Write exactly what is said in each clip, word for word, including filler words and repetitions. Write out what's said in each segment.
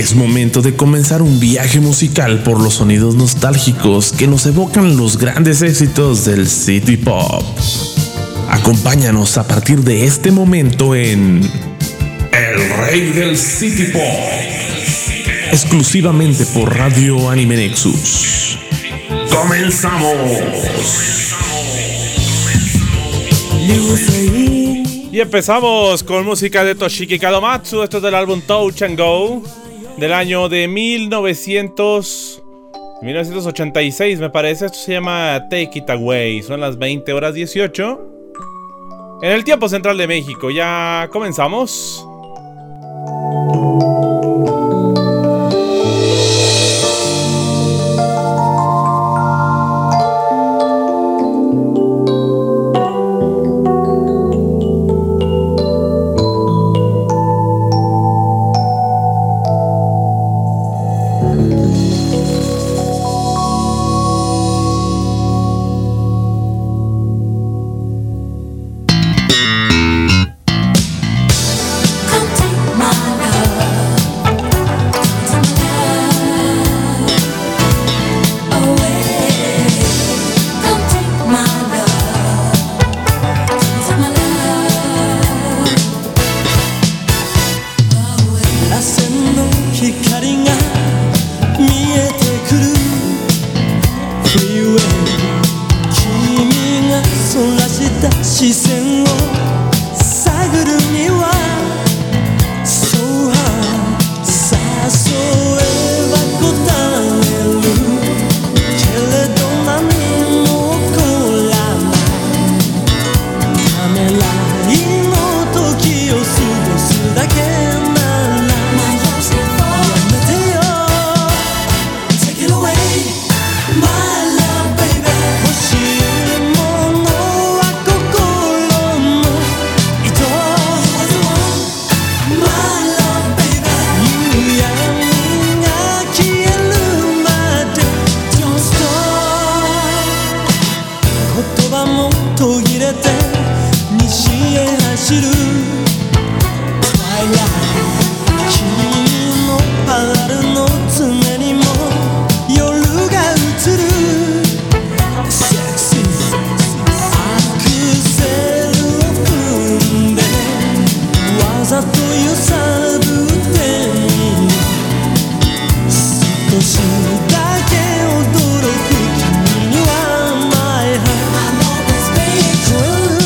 Es momento de comenzar un viaje musical por los sonidos nostálgicos que nos evocan los grandes éxitos del City Pop. Acompáñanos a partir de este momento en El Rey del City Pop, exclusivamente por Radio Anime Nexus. ¡Comenzamos! Y empezamos con música de Toshiki Kadomatsu. Esto es del álbum Touch and Go del año de mil novecientos ochenta y seis, me parece. Esto se llama Take It Away. Son las veinte horas dieciocho en el tiempo central de México. Ya comenzamos. Well,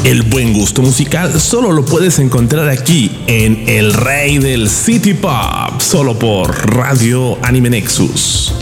El buen gusto musical solo lo puedes encontrar aquí en El Rey del City Pop, solo por Radio Anime Nexus.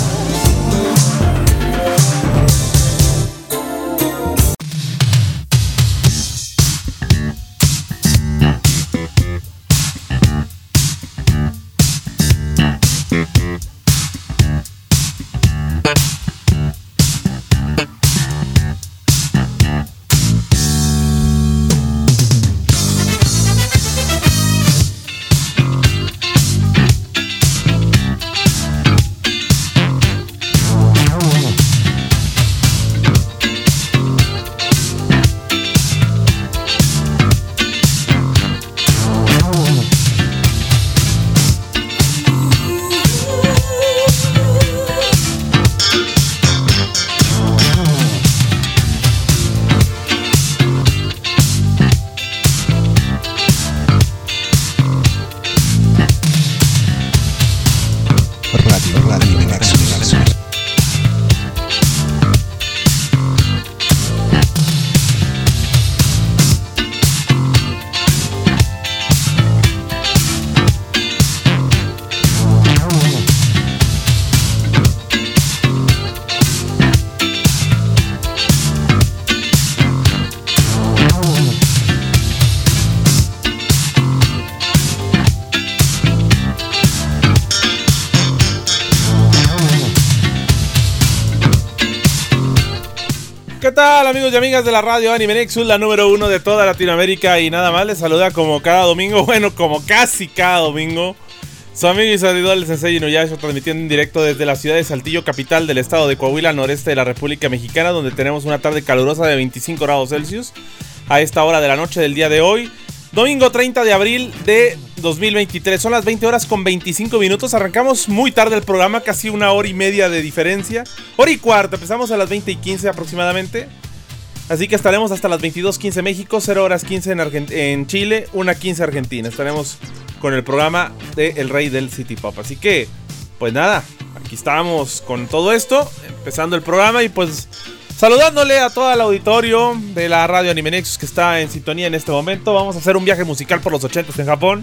¿Qué tal, amigos y amigas de la radio Anime Nexus, la número uno de toda Latinoamérica? Y nada más les saluda como cada domingo, bueno, como casi cada domingo, su amigo y servidor el Sensei Inuyasha, transmitiendo en directo desde la ciudad de Saltillo, capital del estado de Coahuila, noreste de la República Mexicana, donde tenemos una tarde calurosa de veinticinco grados Celsius a esta hora de la noche del día de hoy, domingo treinta de abril de dos mil veintitrés. Son las veinte horas con veinticinco minutos. Arrancamos muy tarde el programa, casi una hora y media de diferencia. Hora y cuarto, empezamos a las veinte y quince aproximadamente. Así que estaremos hasta las veintidós quince México, cero horas quince en, Argent- en Chile, una quince Argentina. Estaremos con el programa de El Rey del City Pop. Así que, pues nada, aquí estamos con todo esto, empezando el programa y pues saludándole a todo el auditorio de la radio Anime Nexus que está en sintonía en este momento. Vamos a hacer un viaje musical por los ochentas en Japón.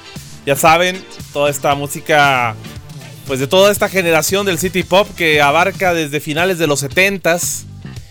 Ya saben, toda esta música, pues de toda esta generación del City Pop que abarca desde finales de los setentas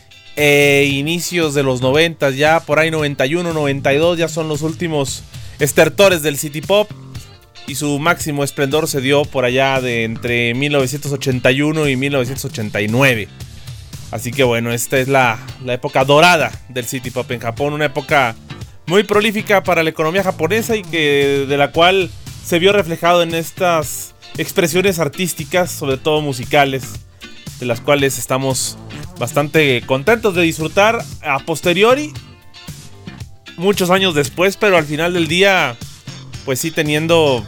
e inicios de los noventas, ya por ahí noventa y uno, noventa y dos, ya son los últimos estertores del City Pop. Y su máximo esplendor se dio por allá de entre mil novecientos ochenta y uno y mil novecientos ochenta y nueve. Así que bueno, esta es la, la época dorada del City Pop en Japón. Una época muy prolífica para la economía japonesa y que de la cual se vio reflejado en estas expresiones artísticas, sobre todo musicales, de las cuales estamos bastante contentos de disfrutar a posteriori, muchos años después, pero al final del día, pues sí teniendo...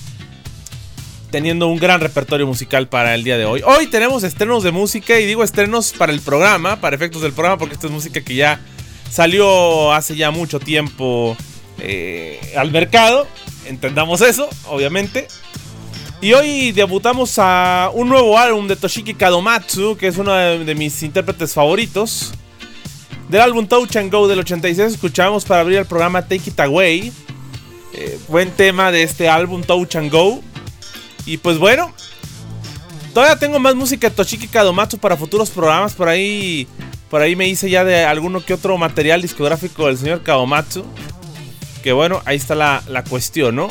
teniendo un gran repertorio musical para el día de hoy. Hoy tenemos estrenos de música, y digo estrenos para el programa, para efectos del programa, porque esta es música que ya salió hace ya mucho tiempo eh, al mercado, entendamos eso, obviamente. Y hoy debutamos a un nuevo álbum de Toshiki Kadomatsu, que es uno de, de mis intérpretes favoritos. Del álbum Touch and Go del ochenta y seis escuchamos para abrir el programa Take It Away. Eh, buen tema de este álbum Touch and Go. Y pues bueno, todavía tengo más música de Toshiki Kadomatsu para futuros programas. Por ahí, por ahí me hice ya de alguno que otro material discográfico del señor Kadomatsu. Que bueno, ahí está la, la cuestión, ¿no?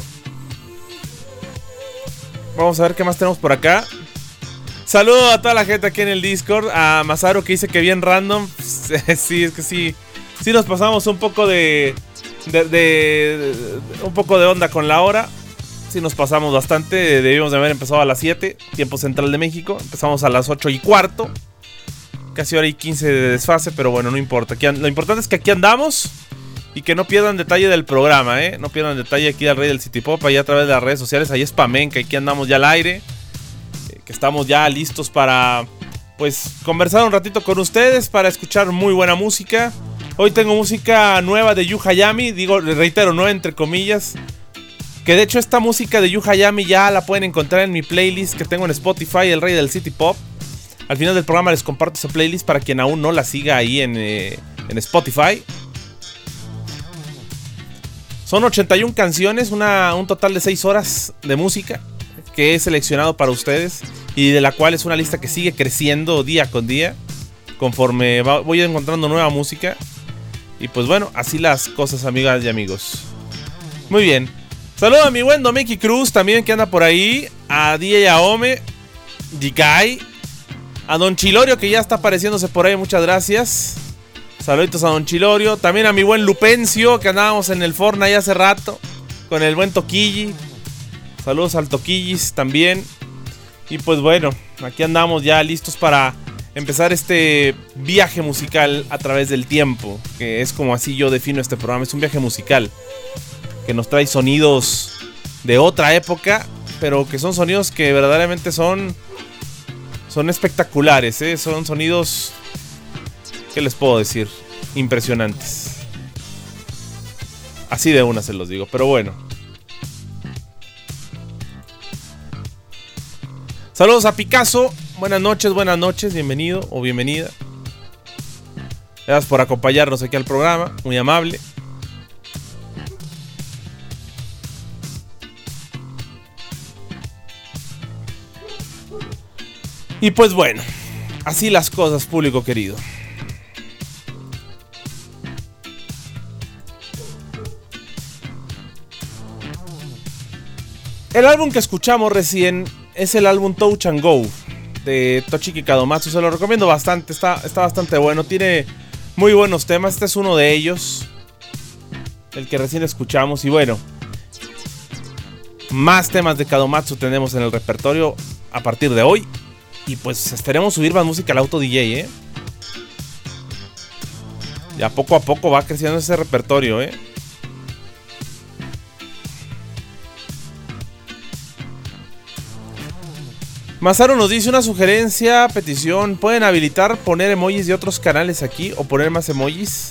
Vamos a ver qué más tenemos por acá. Saludo a toda la gente aquí en el Discord. A Masaru que dice que bien random. Sí, es que sí. Sí nos pasamos un poco de, de, de, de un poco de onda con la hora. Sí nos pasamos bastante. Debíamos de haber empezado a las siete, tiempo central de México. Empezamos a las ocho y cuarto. Casi hora y quince de desfase, pero bueno, no importa. Aquí, lo importante es que aquí andamos. Y que no pierdan detalle del programa, ¿eh? No pierdan detalle aquí del Rey del City Pop, ahí a través de las redes sociales. Ahí spamen, que aquí andamos ya al aire. Eh, que estamos ya listos para, pues, conversar un ratito con ustedes, para escuchar muy buena música. Hoy tengo música nueva de Yu Hayami. Digo, reitero, nueva entre comillas. Que de hecho esta música de Yu Hayami ya la pueden encontrar en mi playlist que tengo en Spotify, El Rey del City Pop. Al final del programa les comparto esa playlist para quien aún no la siga ahí en, eh, en Spotify. Son ochenta y una canciones, una, un total de seis horas de música que he seleccionado para ustedes y de la cual es una lista que sigue creciendo día con día conforme va, voy encontrando nueva música. Y pues bueno, así las cosas, amigas y amigos. Muy bien. Saludo a mi buen Domeki Cruz también, que anda por ahí. A D J Aome, Jikai, a Don Chilorio, que ya está apareciéndose por ahí, muchas gracias. Saluditos a Don Chilorio. También a mi buen Lupencio, que andábamos en el Fortnite hace rato con el buen Toquilli. Saludos al Toquillis también. Y pues bueno, aquí andamos ya listos para empezar este viaje musical a través del tiempo, que es como así yo defino este programa. Es un viaje musical que nos trae sonidos de otra época, pero que son sonidos que verdaderamente son son espectaculares, ¿eh? Son sonidos, ¿qué les puedo decir? Impresionantes. Así de una se los digo, pero bueno. Saludos a Picasso. Buenas noches, buenas noches, bienvenido o bienvenida. Gracias por acompañarnos aquí al programa, muy amable. Y pues bueno, así las cosas, público querido. El álbum que escuchamos recién es el álbum Touch and Go de Toshiki Kadomatsu. Se lo recomiendo bastante, está, está bastante bueno. Tiene muy buenos temas, este es uno de ellos, el que recién escuchamos. Y bueno, más temas de Kadomatsu tenemos en el repertorio a partir de hoy. Y pues esperemos subir más música al Auto D J, ¿eh? Ya poco a poco va creciendo ese repertorio, ¿eh? Masaru nos dice una sugerencia, petición. ¿Pueden habilitar poner emojis de otros canales aquí o poner más emojis?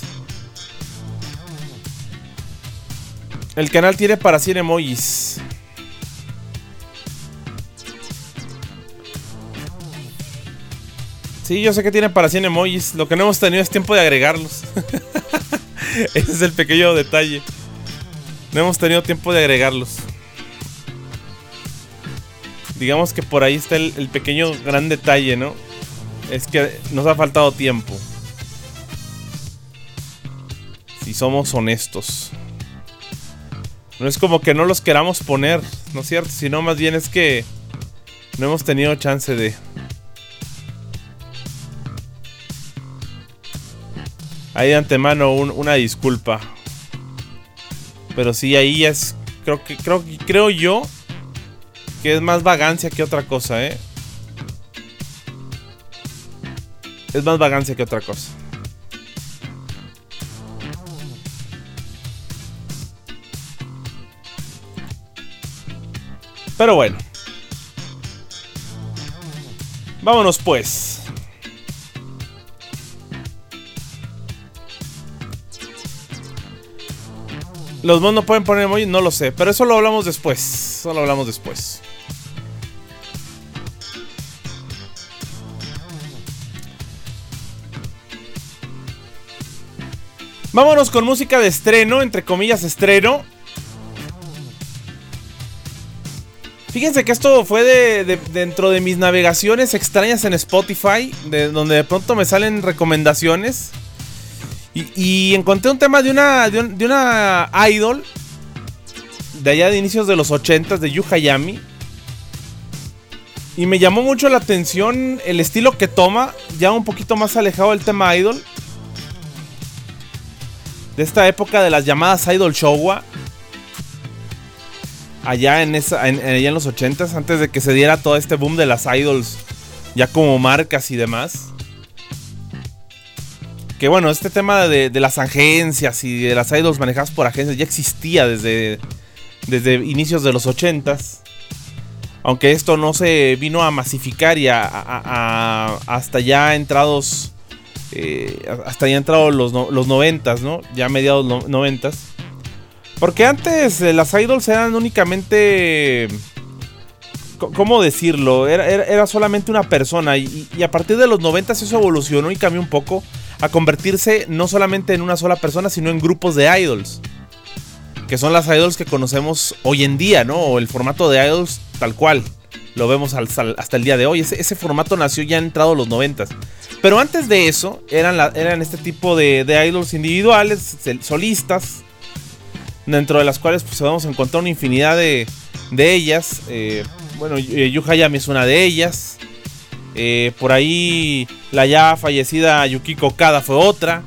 El canal tiene para cien emojis. Sí, yo sé que tiene para cien emojis. Lo que no hemos tenido es tiempo de agregarlos. Ese es el pequeño detalle. No hemos tenido tiempo de agregarlos. Digamos que por ahí está el, el pequeño gran detalle, ¿no? Es que nos ha faltado tiempo. Si somos honestos. No es como que no los queramos poner, ¿no es cierto? Sino más bien es que no hemos tenido chance de... Ahí de antemano un, una disculpa. Pero sí, ahí es... Creo que creo, creo yo que es más vagancia que otra cosa, ¿eh? Es más vagancia que otra cosa. Pero bueno. Vámonos pues. Los mods no pueden poner emoji, no lo sé. Pero eso lo hablamos después. Eso lo hablamos después. Vámonos con música de estreno, entre comillas estreno. Fíjense que esto fue de, de, dentro de mis navegaciones extrañas en Spotify, de donde de pronto me salen recomendaciones. Y, y encontré un tema de una, de, un, de una idol de allá de inicios de los ochentas, de Yu Hayami. Y me llamó mucho la atención el estilo que toma, ya un poquito más alejado del tema idol. De esta época de las llamadas idol Showa. Allá en, esa, en, allá en los ochentas, antes de que se diera todo este boom de las idols, ya como marcas y demás. Que bueno, este tema de, de las agencias y de las idols manejadas por agencias ya existía desde, desde inicios de los ochentas. Aunque esto no se vino a masificar y a, a, a, hasta ya entrados, eh, hasta ya entrados los, no, los noventas, ¿no? Ya mediados no, noventas. Porque antes eh, las idols eran únicamente... ¿Cómo decirlo? Era, era, era solamente una persona. Y, y a partir de los noventas eso evolucionó y cambió un poco a convertirse no solamente en una sola persona, sino en grupos de idols. que son las idols que conocemos hoy en día, ¿no? O el formato de idols tal cual lo vemos hasta el día de hoy. Ese, ese formato nació ya entrado los noventas. Pero antes de eso, eran, la, eran este tipo de, de idols individuales, solistas, dentro de las cuales pues vamos a encontrar una infinidad de, de ellas. Eh, bueno, Yu Hayami es una de ellas. Eh, por ahí la ya fallecida Yukiko Okada fue otra.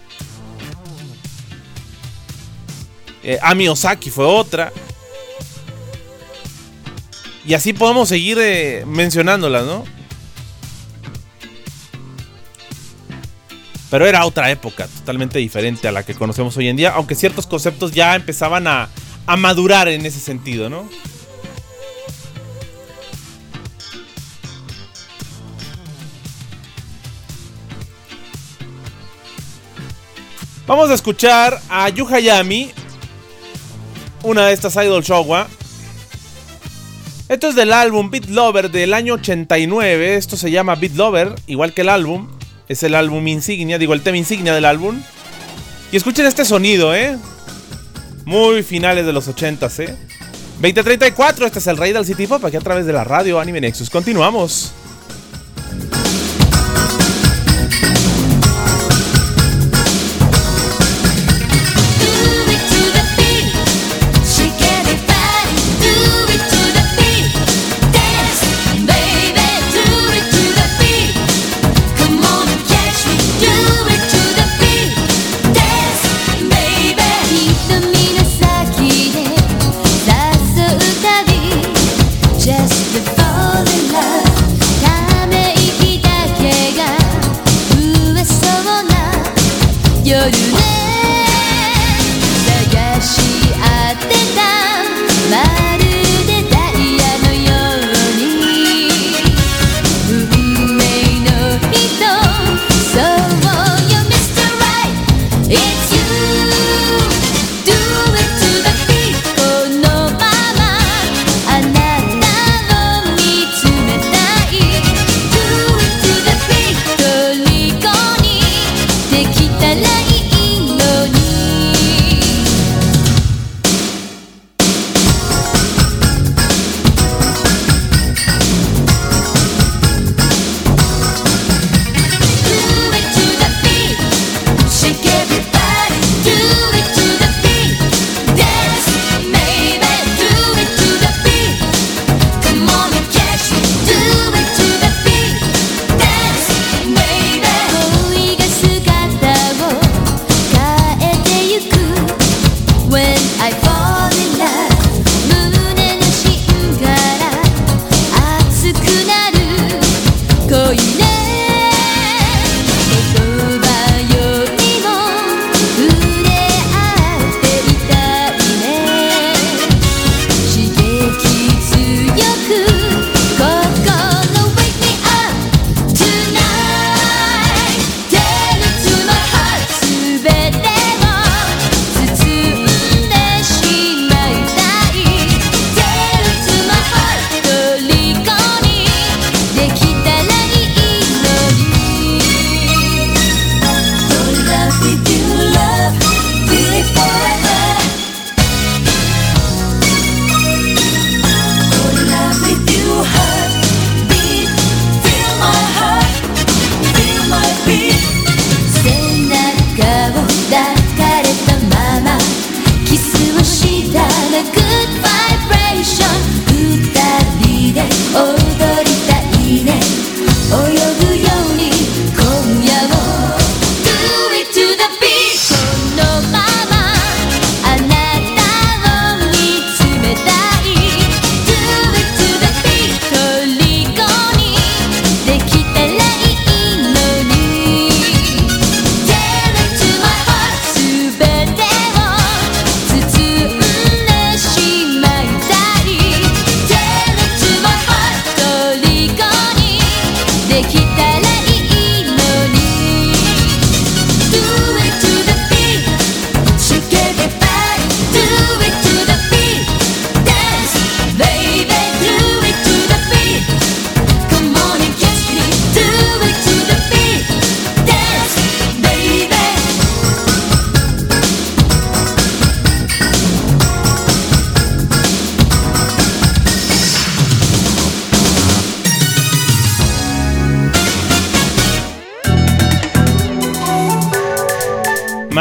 Eh, Ami Ozaki fue otra. Y así podemos seguir eh, mencionándolas, ¿no? Pero era otra época, totalmente diferente a la que conocemos hoy en día. Aunque ciertos conceptos ya empezaban a, a madurar en ese sentido, ¿no? Vamos a escuchar a Yu Hayami, una de estas idol Showa. Esto es del álbum Beat Lover del año ochenta y nueve. Esto se llama Beat Lover, igual que el álbum. Es el álbum insignia, digo el tema insignia del álbum. Y escuchen este sonido, eh. Muy finales de los ochentas, eh. veinte treinta y cuatro, este es el rey del City Pop, aquí a través de la radio Anime Nexus. Continuamos. Just to fall in love.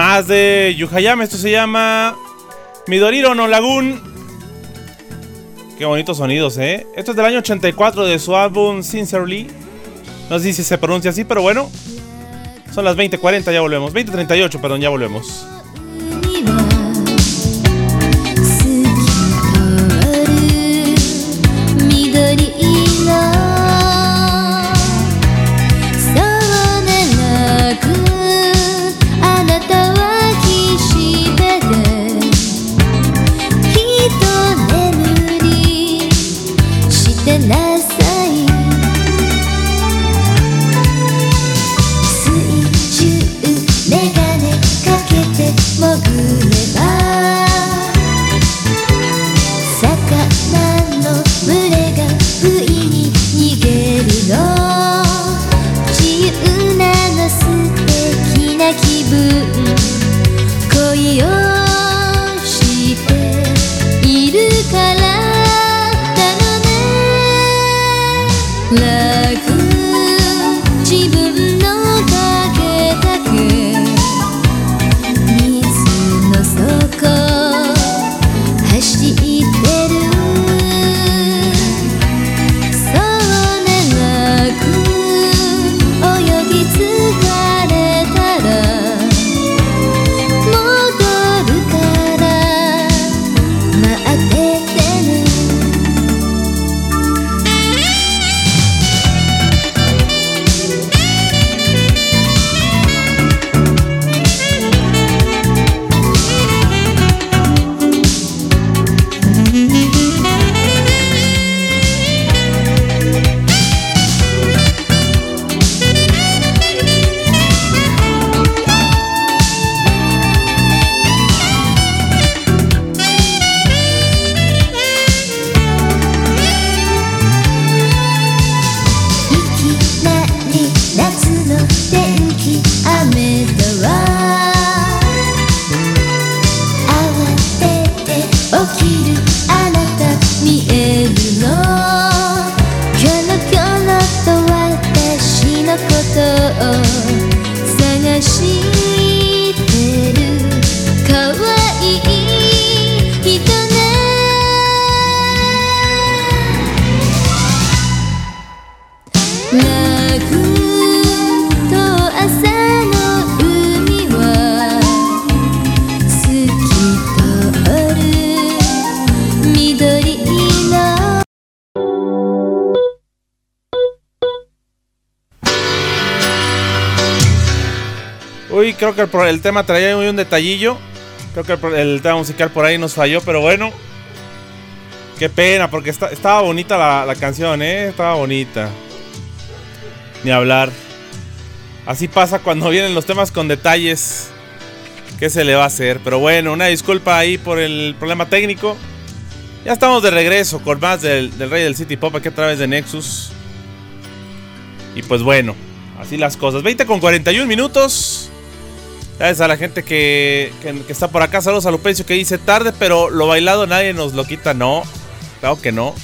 Más de Yu Hayama. Esto se llama Midoriro no Lagoon. Qué bonitos sonidos, eh. Esto es del año ochenta y cuatro de su álbum Sincerely. No sé si se pronuncia así, pero bueno. Son las veinte cuarenta, ya volvemos. veinte treinta y ocho, perdón, ya volvemos. Uy, creo que el, el tema traía un detallillo. Creo que el, el tema musical por ahí nos falló, pero bueno. Qué pena, porque está, estaba bonita la, la canción, ¿eh? Estaba bonita. Ni hablar. Así pasa cuando vienen los temas con detalles. ¿Qué se le va a hacer? Pero bueno, una disculpa ahí por el problema técnico. Ya estamos de regreso con más del, del Rey del City Pop aquí a través de Nexus. Y pues bueno, así las cosas. veinte con cuarenta y un minutos. Gracias a la gente que, que, que está por acá. Saludos a Lupencio que dice tarde, pero lo bailado nadie nos lo quita. No, claro que no.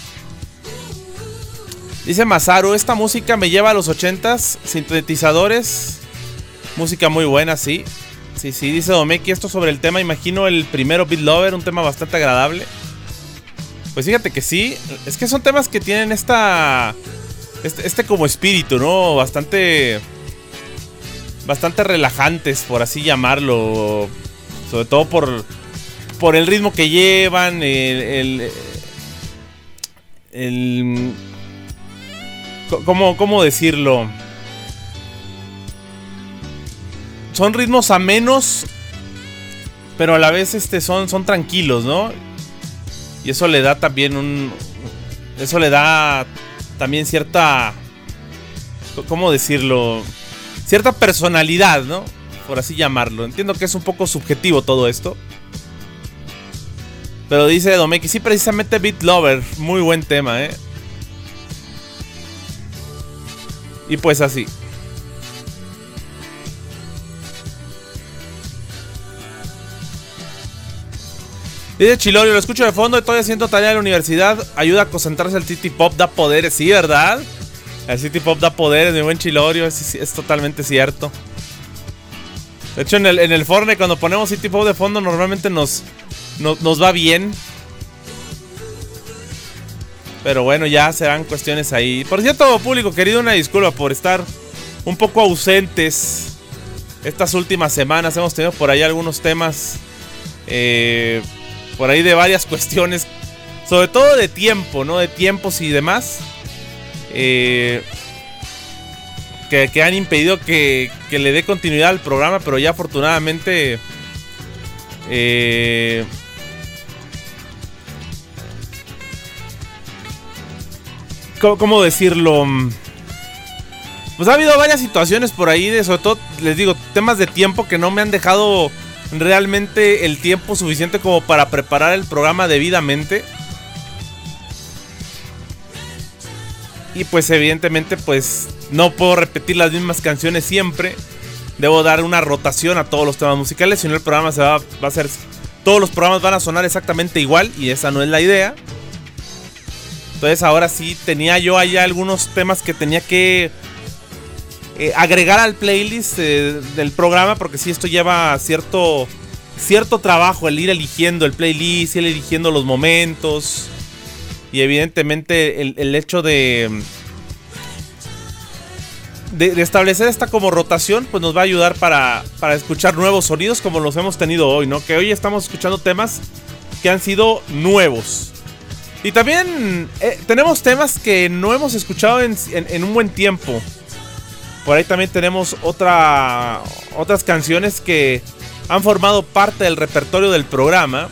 Dice Masaru, esta música me lleva a los ochentas. Sintetizadores. Música muy buena, sí. Sí, sí, dice Domeki, esto sobre el tema, imagino el primero Beat Lover, un tema bastante agradable. Pues fíjate que sí. Es que son temas que tienen esta... Este, este como espíritu, ¿no? Bastante... Bastante relajantes, por así llamarlo. Sobre todo por... Por el ritmo que llevan. El... el, el ¿cómo, ¿Cómo decirlo? Son ritmos amenos, pero a la vez este, son, son tranquilos, ¿no? Y eso le da también un... Eso le da también cierta... ¿Cómo decirlo? Cierta personalidad, ¿no? Por así llamarlo. Entiendo que es un poco subjetivo todo esto. Pero dice Domeki, sí, precisamente Beat Lover. Muy buen tema, ¿eh? Y pues así. Dice Chilorio, lo escucho de fondo, estoy haciendo tarea en la universidad. Ayuda a concentrarse, el City Pop da poderes. Sí, ¿verdad? El City Pop da poderes, mi buen Chilorio. Es, es totalmente cierto. De hecho, en el, en el Fortnite, cuando ponemos City Pop de fondo, normalmente nos, nos, nos va bien. Pero bueno, ya serán cuestiones ahí. Por cierto, público querido, una disculpa por estar un poco ausentes estas últimas semanas. Hemos tenido por ahí algunos temas, eh, por ahí de varias cuestiones, sobre todo de tiempo, ¿no? De tiempos y demás. Eh... Que, que han impedido que, que le dé continuidad al programa, pero ya afortunadamente eh, ¿cómo, ¿Cómo decirlo? Pues ha habido varias situaciones por ahí, de, sobre todo, les digo, temas de tiempo que no me han dejado realmente el tiempo suficiente como para preparar el programa debidamente. Y pues evidentemente pues no puedo repetir las mismas canciones siempre. Debo dar una rotación a todos los temas musicales, si no el programa se va, va a ser... Todos los programas van a sonar exactamente igual y esa no es la idea. Entonces ahora sí tenía yo allá algunos temas que tenía que eh, agregar al playlist eh, del programa, porque sí, esto lleva cierto, cierto trabajo, el ir eligiendo el playlist, ir eligiendo los momentos. Y evidentemente el, el hecho de, de, de establecer esta como rotación, pues nos va a ayudar para, para escuchar nuevos sonidos como los hemos tenido hoy, ¿no? Que hoy estamos escuchando temas que han sido nuevos. Y también eh, tenemos temas que no hemos escuchado en, en, en un buen tiempo. Por ahí también tenemos otra, otras canciones que han formado parte del repertorio del programa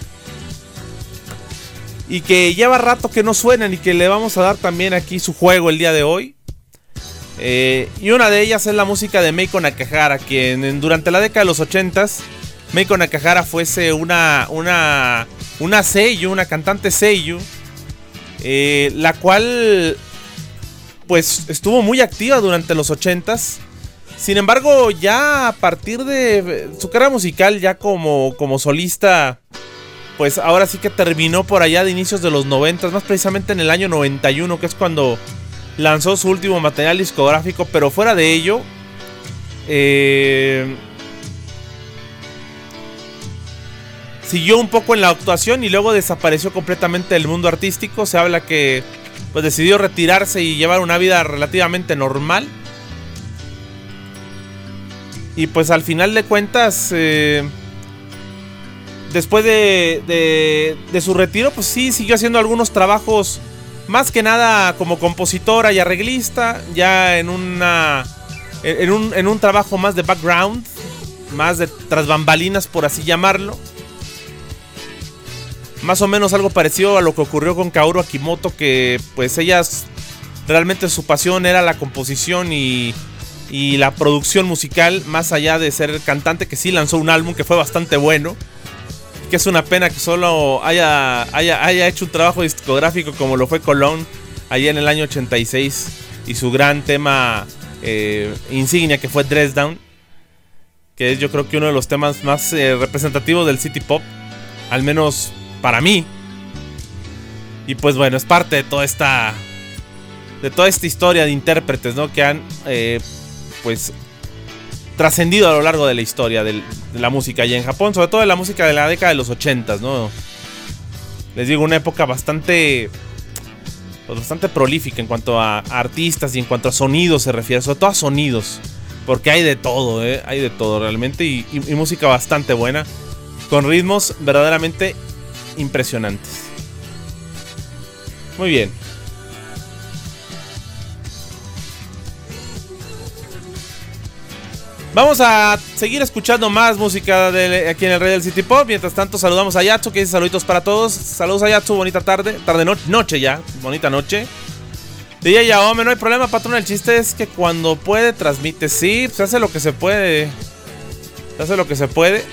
y que lleva rato que no suenan y que le vamos a dar también aquí su juego el día de hoy. Eh, y una de ellas es la música de Meiko Nakahara, quien durante la década de los ochentas, Meiko Nakahara fuese una, una, una seiyuu, una cantante seiyuu, eh, la cual pues estuvo muy activa durante los ochentas. Sin embargo, ya a partir de su carrera musical, ya como, como solista, pues ahora sí que terminó por allá de inicios de los noventas, más precisamente en el año noventa y uno, que es cuando lanzó su último material discográfico. Pero fuera de ello, eh, siguió un poco en la actuación y luego desapareció completamente del mundo artístico. Se habla que pues decidió retirarse y llevar una vida relativamente normal. Y pues al final de cuentas, eh, después de, de, de su retiro, pues sí, siguió haciendo algunos trabajos, más que nada como compositora y arreglista, ya en una en un, en un trabajo más de background, más de tras bambalinas, por así llamarlo. Más o menos algo parecido a lo que ocurrió con Kaoru Akimoto, que pues ella realmente su pasión era la composición y, y la producción musical, más allá de ser cantante, que sí lanzó un álbum que fue bastante bueno. Que es una pena que solo haya, haya, haya hecho un trabajo discográfico como lo fue Cologne allá en el año ochenta y seis, y su gran tema eh, insignia, que fue Dress Down, que es yo creo que uno de los temas más eh, representativos del City Pop, al menos para mí. Y pues bueno, es parte de toda esta de toda esta historia de intérpretes, ¿no? Que han eh, pues trascendido a lo largo de la historia del, de la música allá en Japón, sobre todo de la música de la década de los ochentas, ¿no? Les digo, una época bastante pues bastante prolífica en cuanto a, a artistas y en cuanto a sonidos se refiere, sobre todo a sonidos, porque hay de todo, ¿eh? Hay de todo realmente, y, y, y música bastante buena, con ritmos verdaderamente impresionantes. Muy bien. Vamos a seguir escuchando más música de aquí en el Rey del City Pop. Mientras tanto, saludamos a Yatsu, que dice saluditos para todos. Saludos a Yatsu, bonita tarde. Tarde, no, noche ya. Bonita noche. D J Yaome, no hay problema, patrón. El chiste es que cuando puede, transmite. Sí, se hace lo que se puede. Se hace lo que se puede.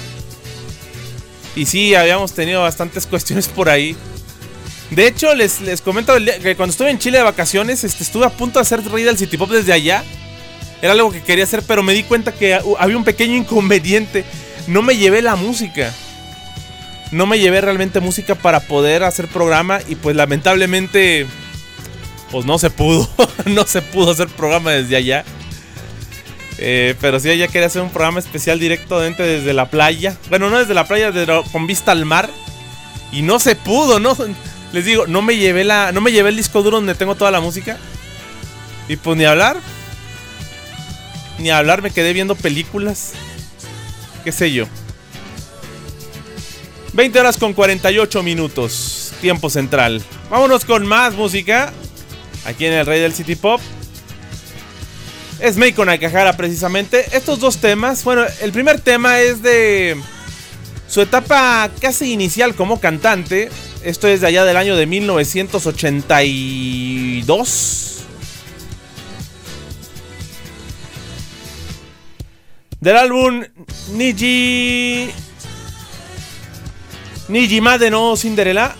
Y sí, habíamos tenido bastantes cuestiones por ahí. De hecho, les, les comento que cuando estuve en Chile de vacaciones, este, estuve a punto de hacer Rey del City Pop desde allá. Era algo que quería hacer, pero me di cuenta que había un pequeño inconveniente. No me llevé la música. No me llevé realmente música para poder hacer programa. Y pues lamentablemente, pues no se pudo. No se pudo hacer programa desde allá. Eh, pero sí, ella quería hacer un programa especial directamente desde la playa. Bueno, no desde la playa, desde, con vista al mar. Y no se pudo, ¿no? Les digo, no me llevé la, no me llevé el disco duro donde tengo toda la música. Y pues ni hablar. Ni hablar, me quedé viendo películas. Qué sé yo. veinte horas con cuarenta y ocho minutos. Tiempo central. Vámonos con más música. Aquí en el Rey del City Pop. Es Meiko Nakahara precisamente. Estos dos temas. Bueno, el primer tema es de su etapa casi inicial como cantante. Esto es de allá del año de mil novecientos ochenta y dos. Del álbum Niji Nijimade no Cinderella.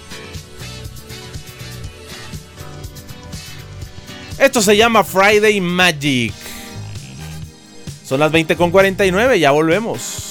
Esto se llama Friday Magic. Son las veinte con cuarenta y nueve, ya volvemos.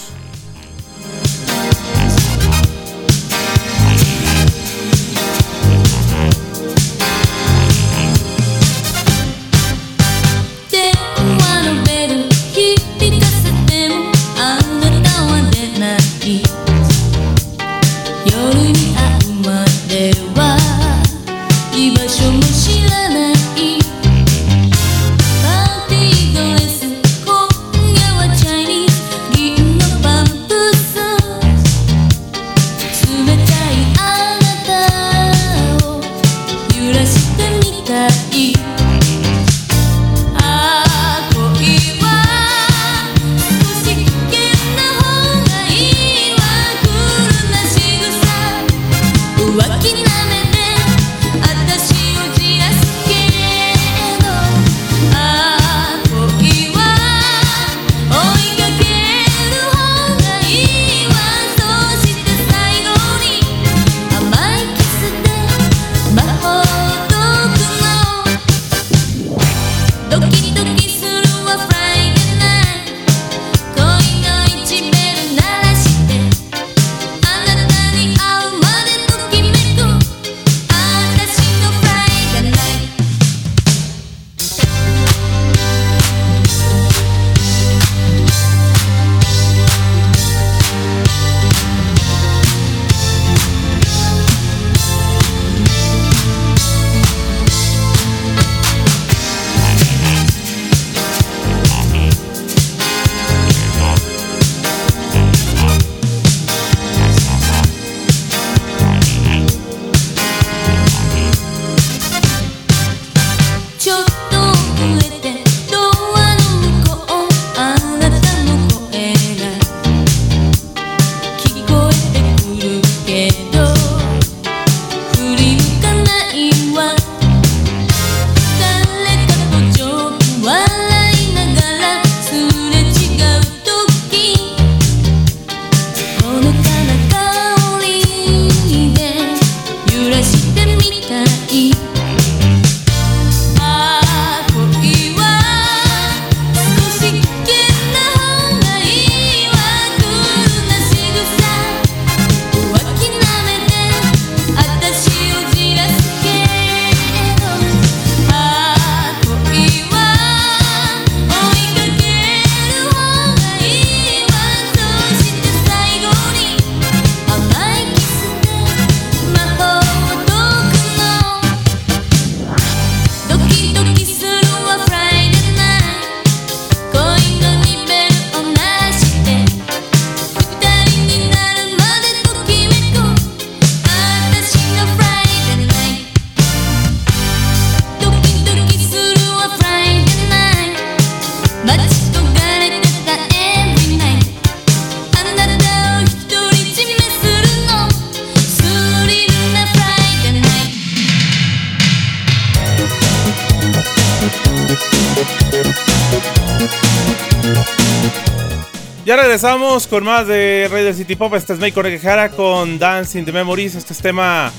Ya regresamos con más de Rey del City Pop. Este es Meiko Nakahara con Dance in the Memories. Este es tema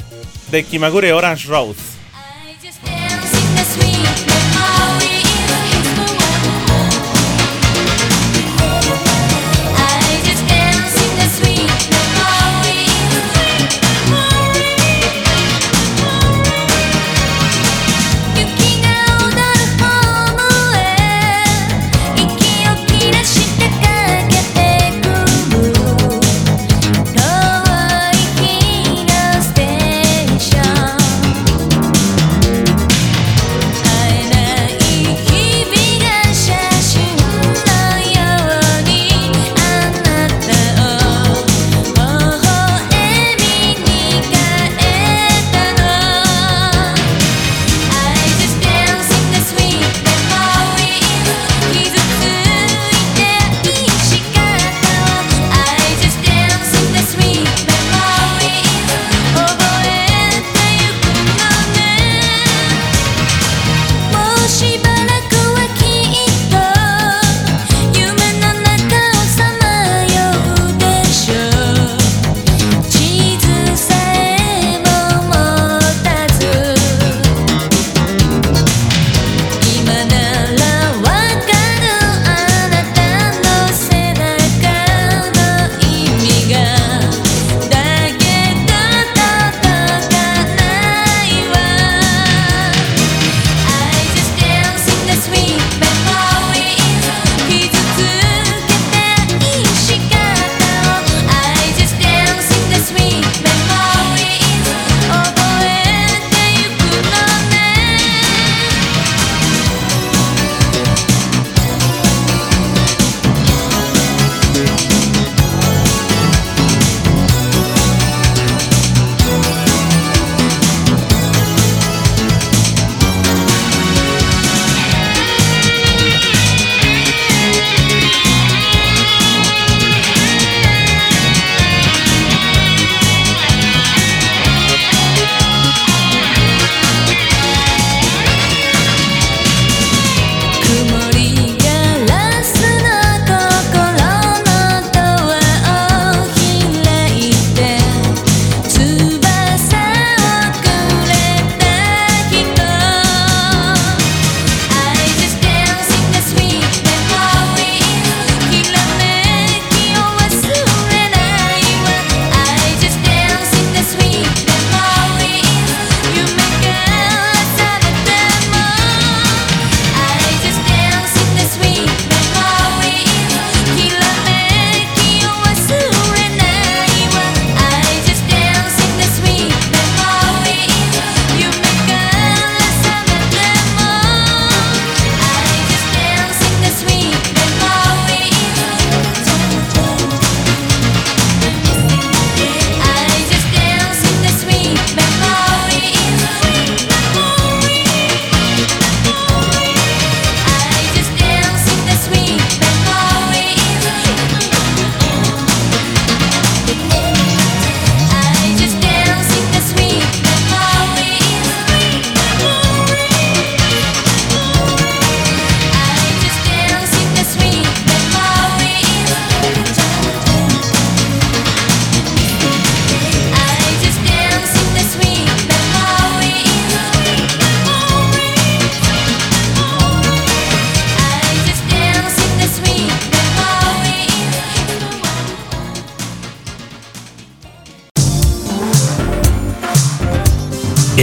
de Kimagure Orange Road. Yuki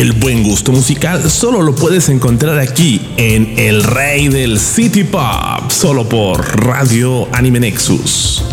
El buen gusto musical solo lo puedes encontrar aquí en El Rey del City Pop, solo por Radio Anime Nexus.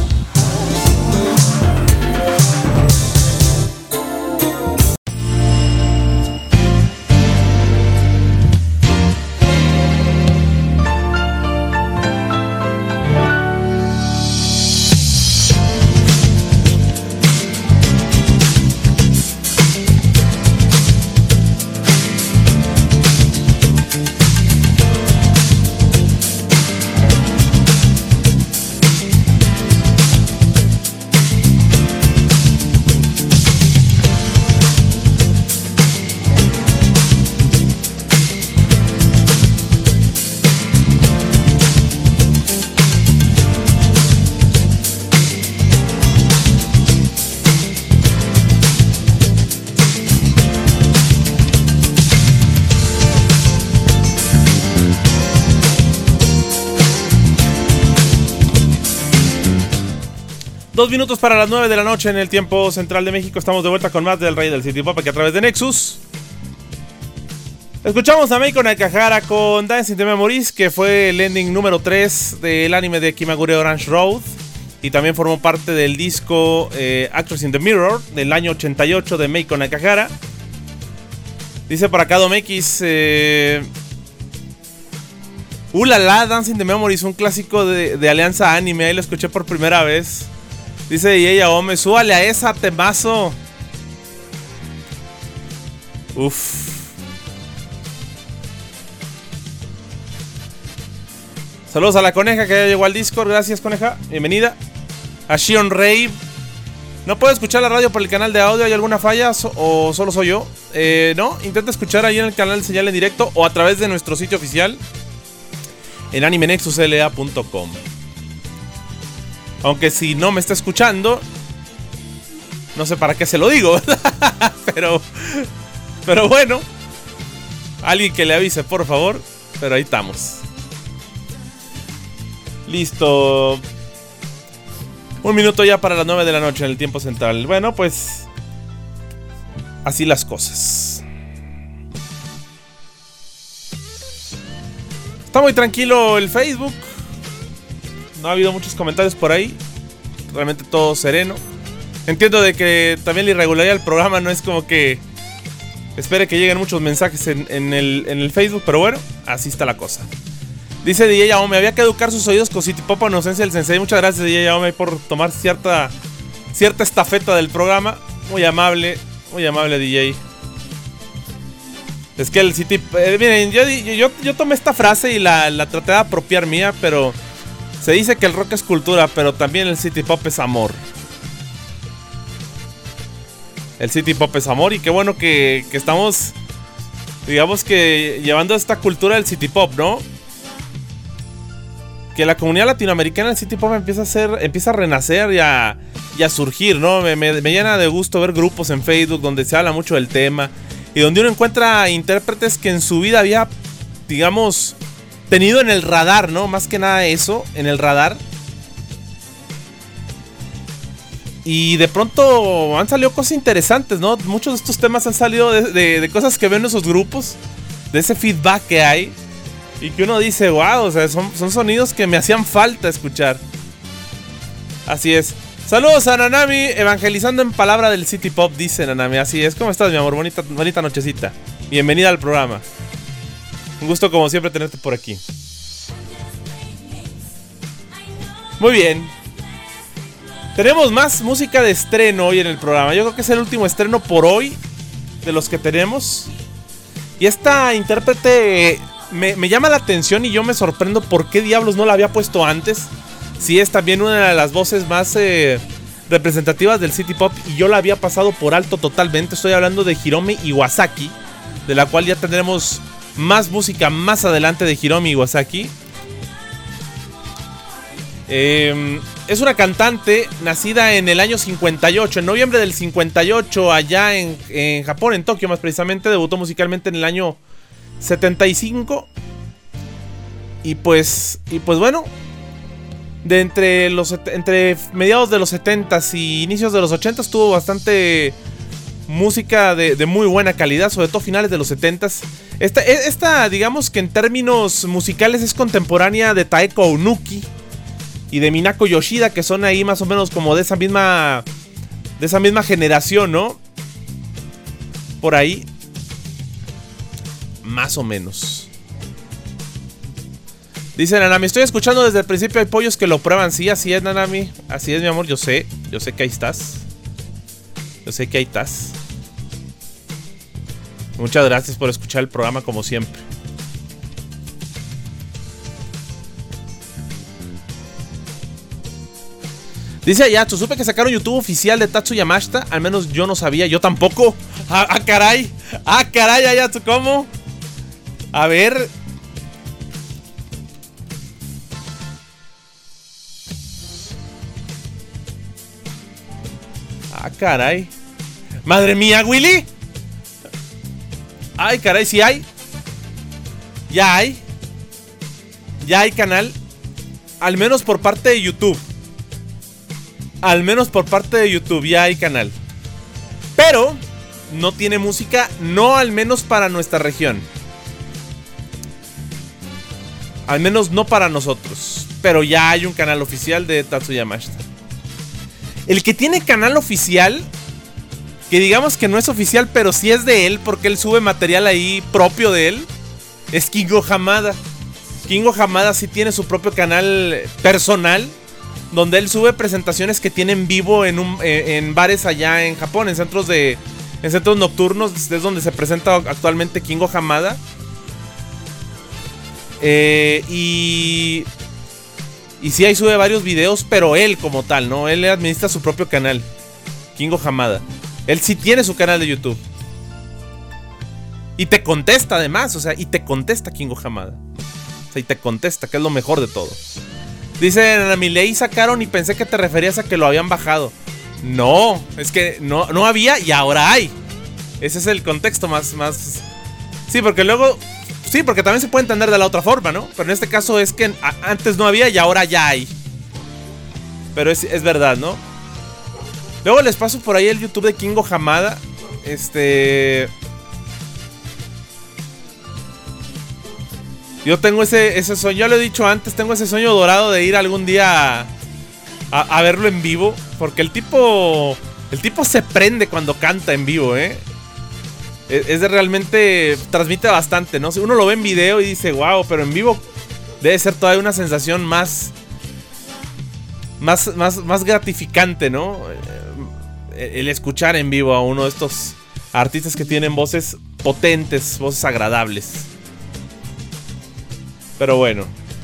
Dos minutos para las nueve de la noche en el tiempo central de México. Estamos de vuelta con más del Rey del City Pop aquí a través de Nexus. Escuchamos a Meiko Nakahara con Dancing the Memories, que fue el ending número tres del anime de Kimagure Orange Road. Y también formó parte del disco eh, Actors in the Mirror del año ochenta y ocho de Meiko Nakahara. Dice por acá Domex, eh, Uh la la, Dancing the Memories, un clásico de, de Alianza Anime. Ahí lo escuché por primera vez. Dice Yei Aome, súbale a esa, temazo. Uff. Saludos a la coneja que ya llegó al Discord. Gracias, coneja. Bienvenida. A Shion Rave. ¿No puedo escuchar la radio por el canal de audio? ¿Hay alguna falla so o solo soy yo? Eh, no, intenta escuchar ahí en el canal de señal en directo o a través de nuestro sitio oficial en anime nexus l a punto com. Aunque si no me está escuchando, no sé para qué se lo digo. pero, pero bueno, alguien que le avise, por favor. Pero ahí estamos. Listo. Un minuto ya para las nueve de la noche en el tiempo central. Bueno, pues así las cosas. Está muy tranquilo el Facebook. No ha habido muchos comentarios por ahí. Realmente todo sereno. Entiendo de que también la irregularidad del programa no es como que espere que lleguen muchos mensajes en, en, el, en el Facebook. Pero bueno, así está la cosa. Dice D J Aome, había que educar sus oídos con City Pop a inocencia del sensei. Muchas gracias D J Aome por tomar cierta Cierta estafeta del programa. Muy amable, muy amable D J. Es que el City... Eh, miren, yo, yo, yo tomé esta frase y la, la traté de apropiar mía, pero... Se dice que el rock es cultura, pero también el City Pop es amor. El City Pop es amor y qué bueno que, que estamos... Digamos que llevando esta cultura del City Pop, ¿no? Que la comunidad latinoamericana del City Pop empieza a ser, empieza a renacer y a, y a surgir, ¿no? Me, me, me llena de gusto ver grupos en Facebook donde se habla mucho del tema y donde uno encuentra intérpretes que en su vida había, digamos, tenido en el radar, ¿no? Más que nada eso, en el radar. Y de pronto han salido cosas interesantes, ¿no? Muchos de estos temas han salido de, de, de cosas que ven en esos grupos, de ese feedback que hay. Y que uno dice, wow, o sea, son, son sonidos que me hacían falta escuchar. Así es. Saludos a Nanami, evangelizando en palabra del City Pop, dice Nanami. Así es, ¿cómo estás, mi amor? Bonita, bonita nochecita. Bienvenida al programa. Un gusto como siempre tenerte por aquí. Muy bien. Tenemos más música de estreno hoy en el programa. Yo creo que es el último estreno por hoy de los que tenemos. Y esta intérprete... Me, me llama la atención y yo me sorprendo por qué diablos no la había puesto antes. Si es también una de las voces más eh, representativas del City Pop y yo la había pasado por alto totalmente. Estoy hablando de Hiromi Iwasaki, de la cual ya tendremos más música más adelante de Hiromi Iwasaki. Eh, es una cantante nacida en el año cincuenta y ocho, en noviembre del cincuenta y ocho, allá en, en Japón, en Tokio más precisamente. Debutó musicalmente en el año setenta y cinco. Y pues y pues bueno, de entre los entre mediados de los setentas y inicios de los ochentas tuvo bastante música de, de muy buena calidad, sobre todo finales de los setentas. Esta, esta, digamos que en términos musicales es contemporánea de Taeko Onuki y de Minako Yoshida, que son ahí más o menos como de esa misma, de esa misma generación, ¿no? Por ahí, más o menos. Dice Nanami, estoy escuchando desde el principio, hay pollos que lo prueban. Sí, así es, Nanami, así es, mi amor, yo sé, yo sé que ahí estás. Yo sé que ahí estás. Muchas gracias por escuchar el programa como siempre. Dice Ayatsu, supe que sacaron YouTube oficial de Tatsu Yamashita. Al menos yo no sabía, yo tampoco. Ah, ah caray. Ah, caray, Ayatsu, ¿cómo? A ver. Ah, caray. Madre mía, Willy. Ay, caray, sí hay. Ya hay. Ya hay canal. Al menos por parte de YouTube. Al menos por parte de YouTube ya hay canal. Pero no tiene música, no al menos para nuestra región. Al menos no para nosotros. Pero ya hay un canal oficial de Tatsu Yamashita. El que tiene canal oficial, que digamos que no es oficial, pero sí es de él, porque él sube material ahí propio de él, es Kingo Hamada. Kingo Hamada sí tiene su propio canal personal, donde él sube presentaciones que tiene en vivo en, un, en bares allá en Japón, en centros de en centros nocturnos, es donde se presenta actualmente Kingo Hamada. Eh, y y sí, ahí sube varios videos, pero él como tal, ¿no? Él administra su propio canal, Kingo Hamada. Él sí tiene su canal de YouTube. Y te contesta además, o sea, y te contesta Kingo Hamada. O sea, y te contesta, que es lo mejor de todo. Dice Nanami, leí sacaron y pensé que te referías a que lo habían bajado. No, es que no, no había y ahora hay. Ese es el contexto más, más... Sí, porque luego... Sí, porque también se puede entender de la otra forma, ¿no? Pero en este caso es que antes no había y ahora ya hay. Pero es, es verdad, ¿no? Luego les paso por ahí el YouTube de Kingo Hamada. Este... Yo tengo ese, ese sueño, ya lo he dicho antes, tengo ese sueño dorado de ir algún día a, a, a verlo en vivo. Porque el tipo... El tipo se prende cuando canta en vivo, ¿eh? Es de realmente... Transmite bastante, ¿no? Uno lo ve en video y dice, wow, pero en vivo debe ser todavía una sensación más... Más, más, más gratificante, ¿no? El escuchar en vivo a uno de estos artistas que tienen voces potentes, voces agradables. Pero bueno.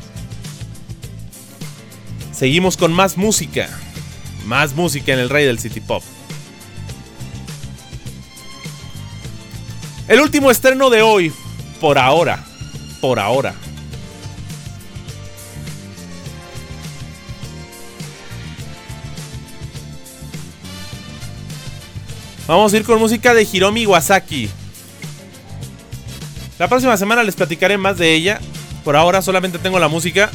Seguimos con más música. Más música en el rey del City Pop. El último estreno de hoy, por ahora, por ahora. Vamos a ir con música de Hiromi Iwasaki. La próxima semana les platicaré más de ella. Por ahora solamente tengo la música.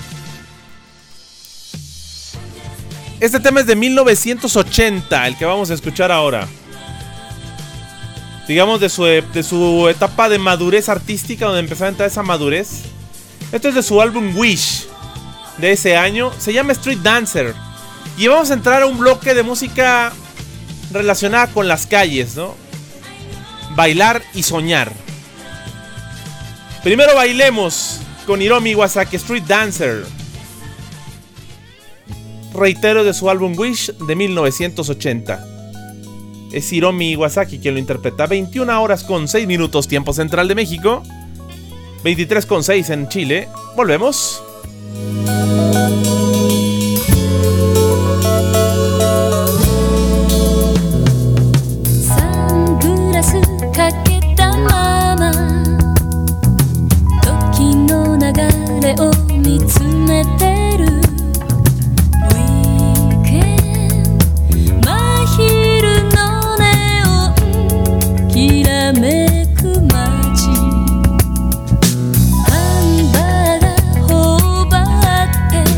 Este tema es de mil novecientos ochenta, el que vamos a escuchar ahora. Digamos de su, de su etapa de madurez artística, donde empezó a entrar esa madurez. Esto es de su álbum Wish, de ese año. Se llama Street Dancer. Y vamos a entrar a un bloque de música relacionada con las calles, ¿no? Bailar y soñar. Primero bailemos con Hiromi Iwasaki, Street Dancer. Reitero, de su álbum Wish de mil novecientos ochenta. Es Hiromi Iwasaki quien lo interpreta. veintiuna horas con seis minutos, tiempo central de México. veintitrés con seis en Chile. Volvemos. Hambaが頬張って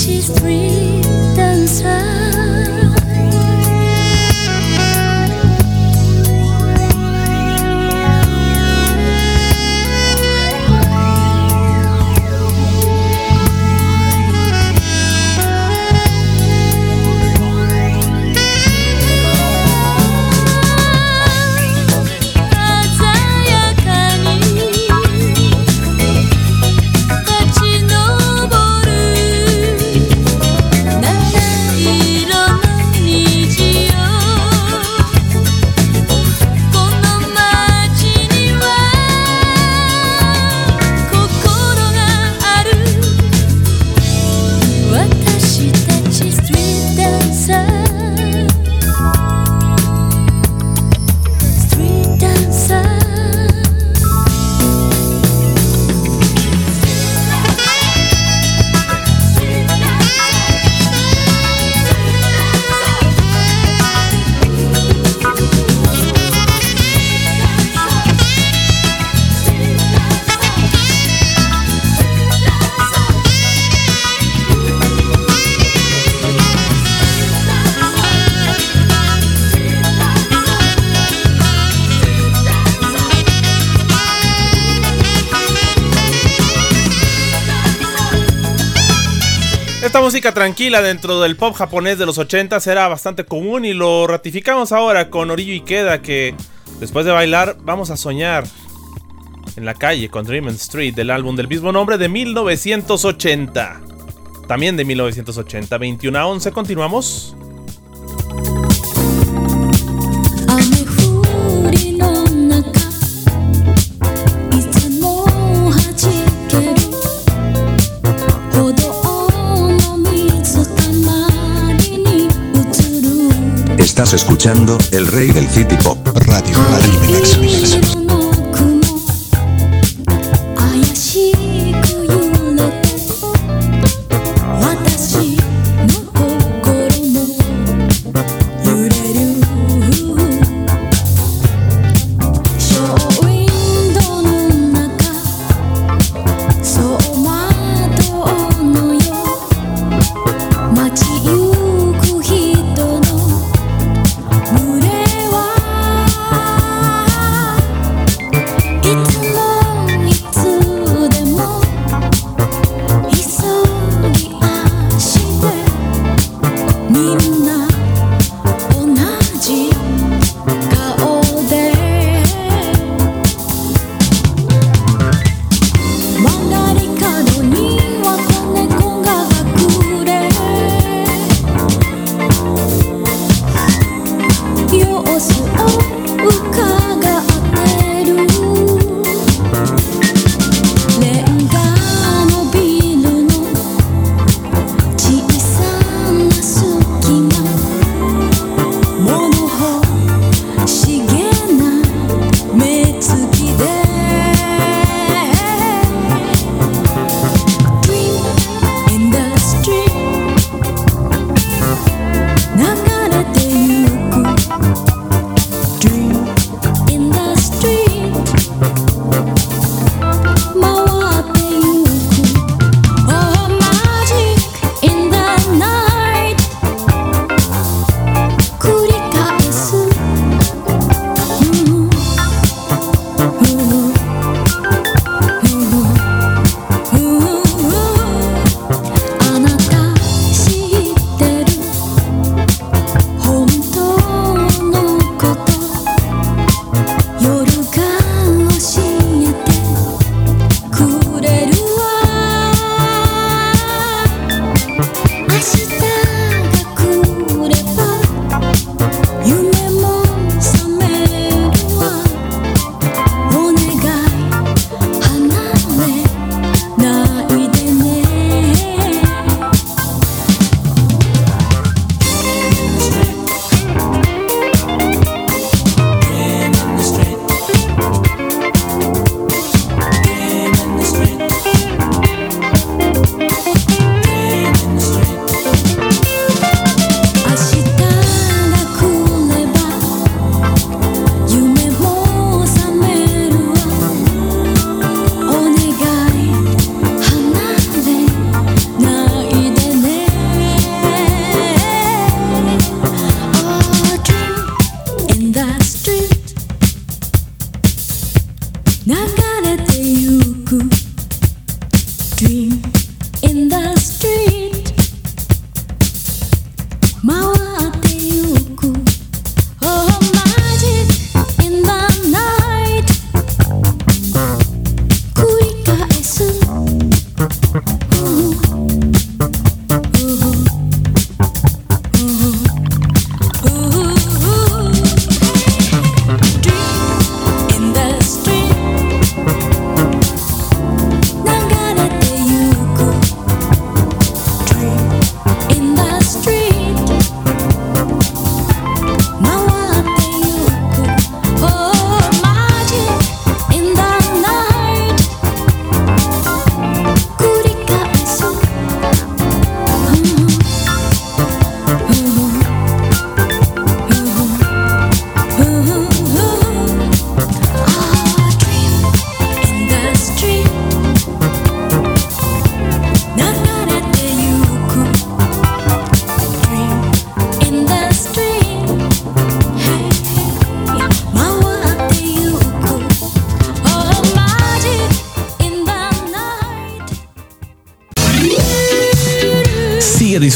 Esta música tranquila dentro del pop japonés de los ochenta era bastante común y lo ratificamos ahora con Oriyo Ikeda, que después de bailar vamos a soñar en la calle con Dream Street, del álbum del mismo nombre de mil novecientos ochenta. También de mil novecientos ochenta, veintiuno a once, continuamos. Estás escuchando El Rey del City Pop. Radio Radio Mix.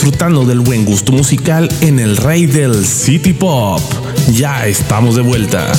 disfrutando del buen gusto musical en el rey del City Pop. Ya estamos de vuelta.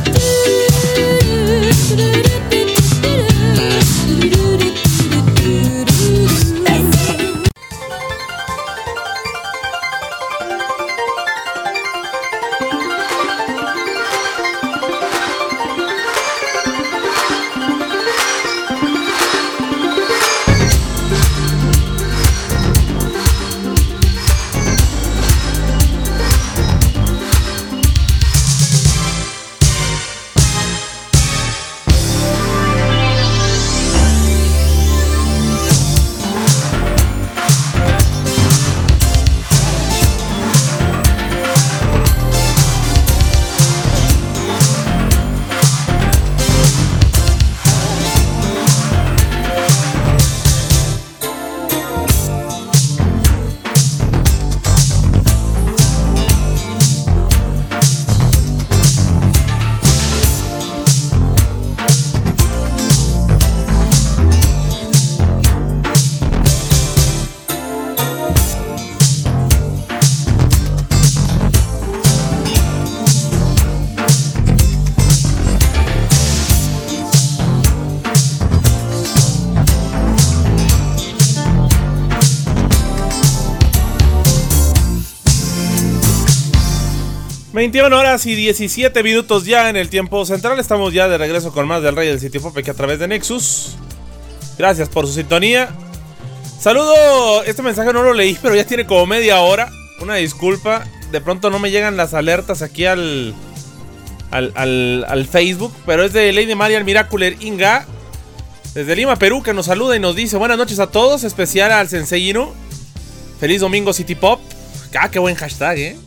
veintiuna horas y diecisiete minutos ya en el tiempo central. Estamos ya de regreso con más del Rey del City Pop aquí a través de Nexus. Gracias por su sintonía. Saludo, este mensaje no lo leí, pero ya tiene como media hora. Una disculpa, de pronto no me llegan las alertas aquí al al, al, al Facebook. Pero es de Lady Marian Miraculer Inga, desde Lima, Perú, que nos saluda y nos dice: buenas noches a todos, especial al Sensei Inu. Feliz domingo City Pop. Ah, qué buen hashtag, eh.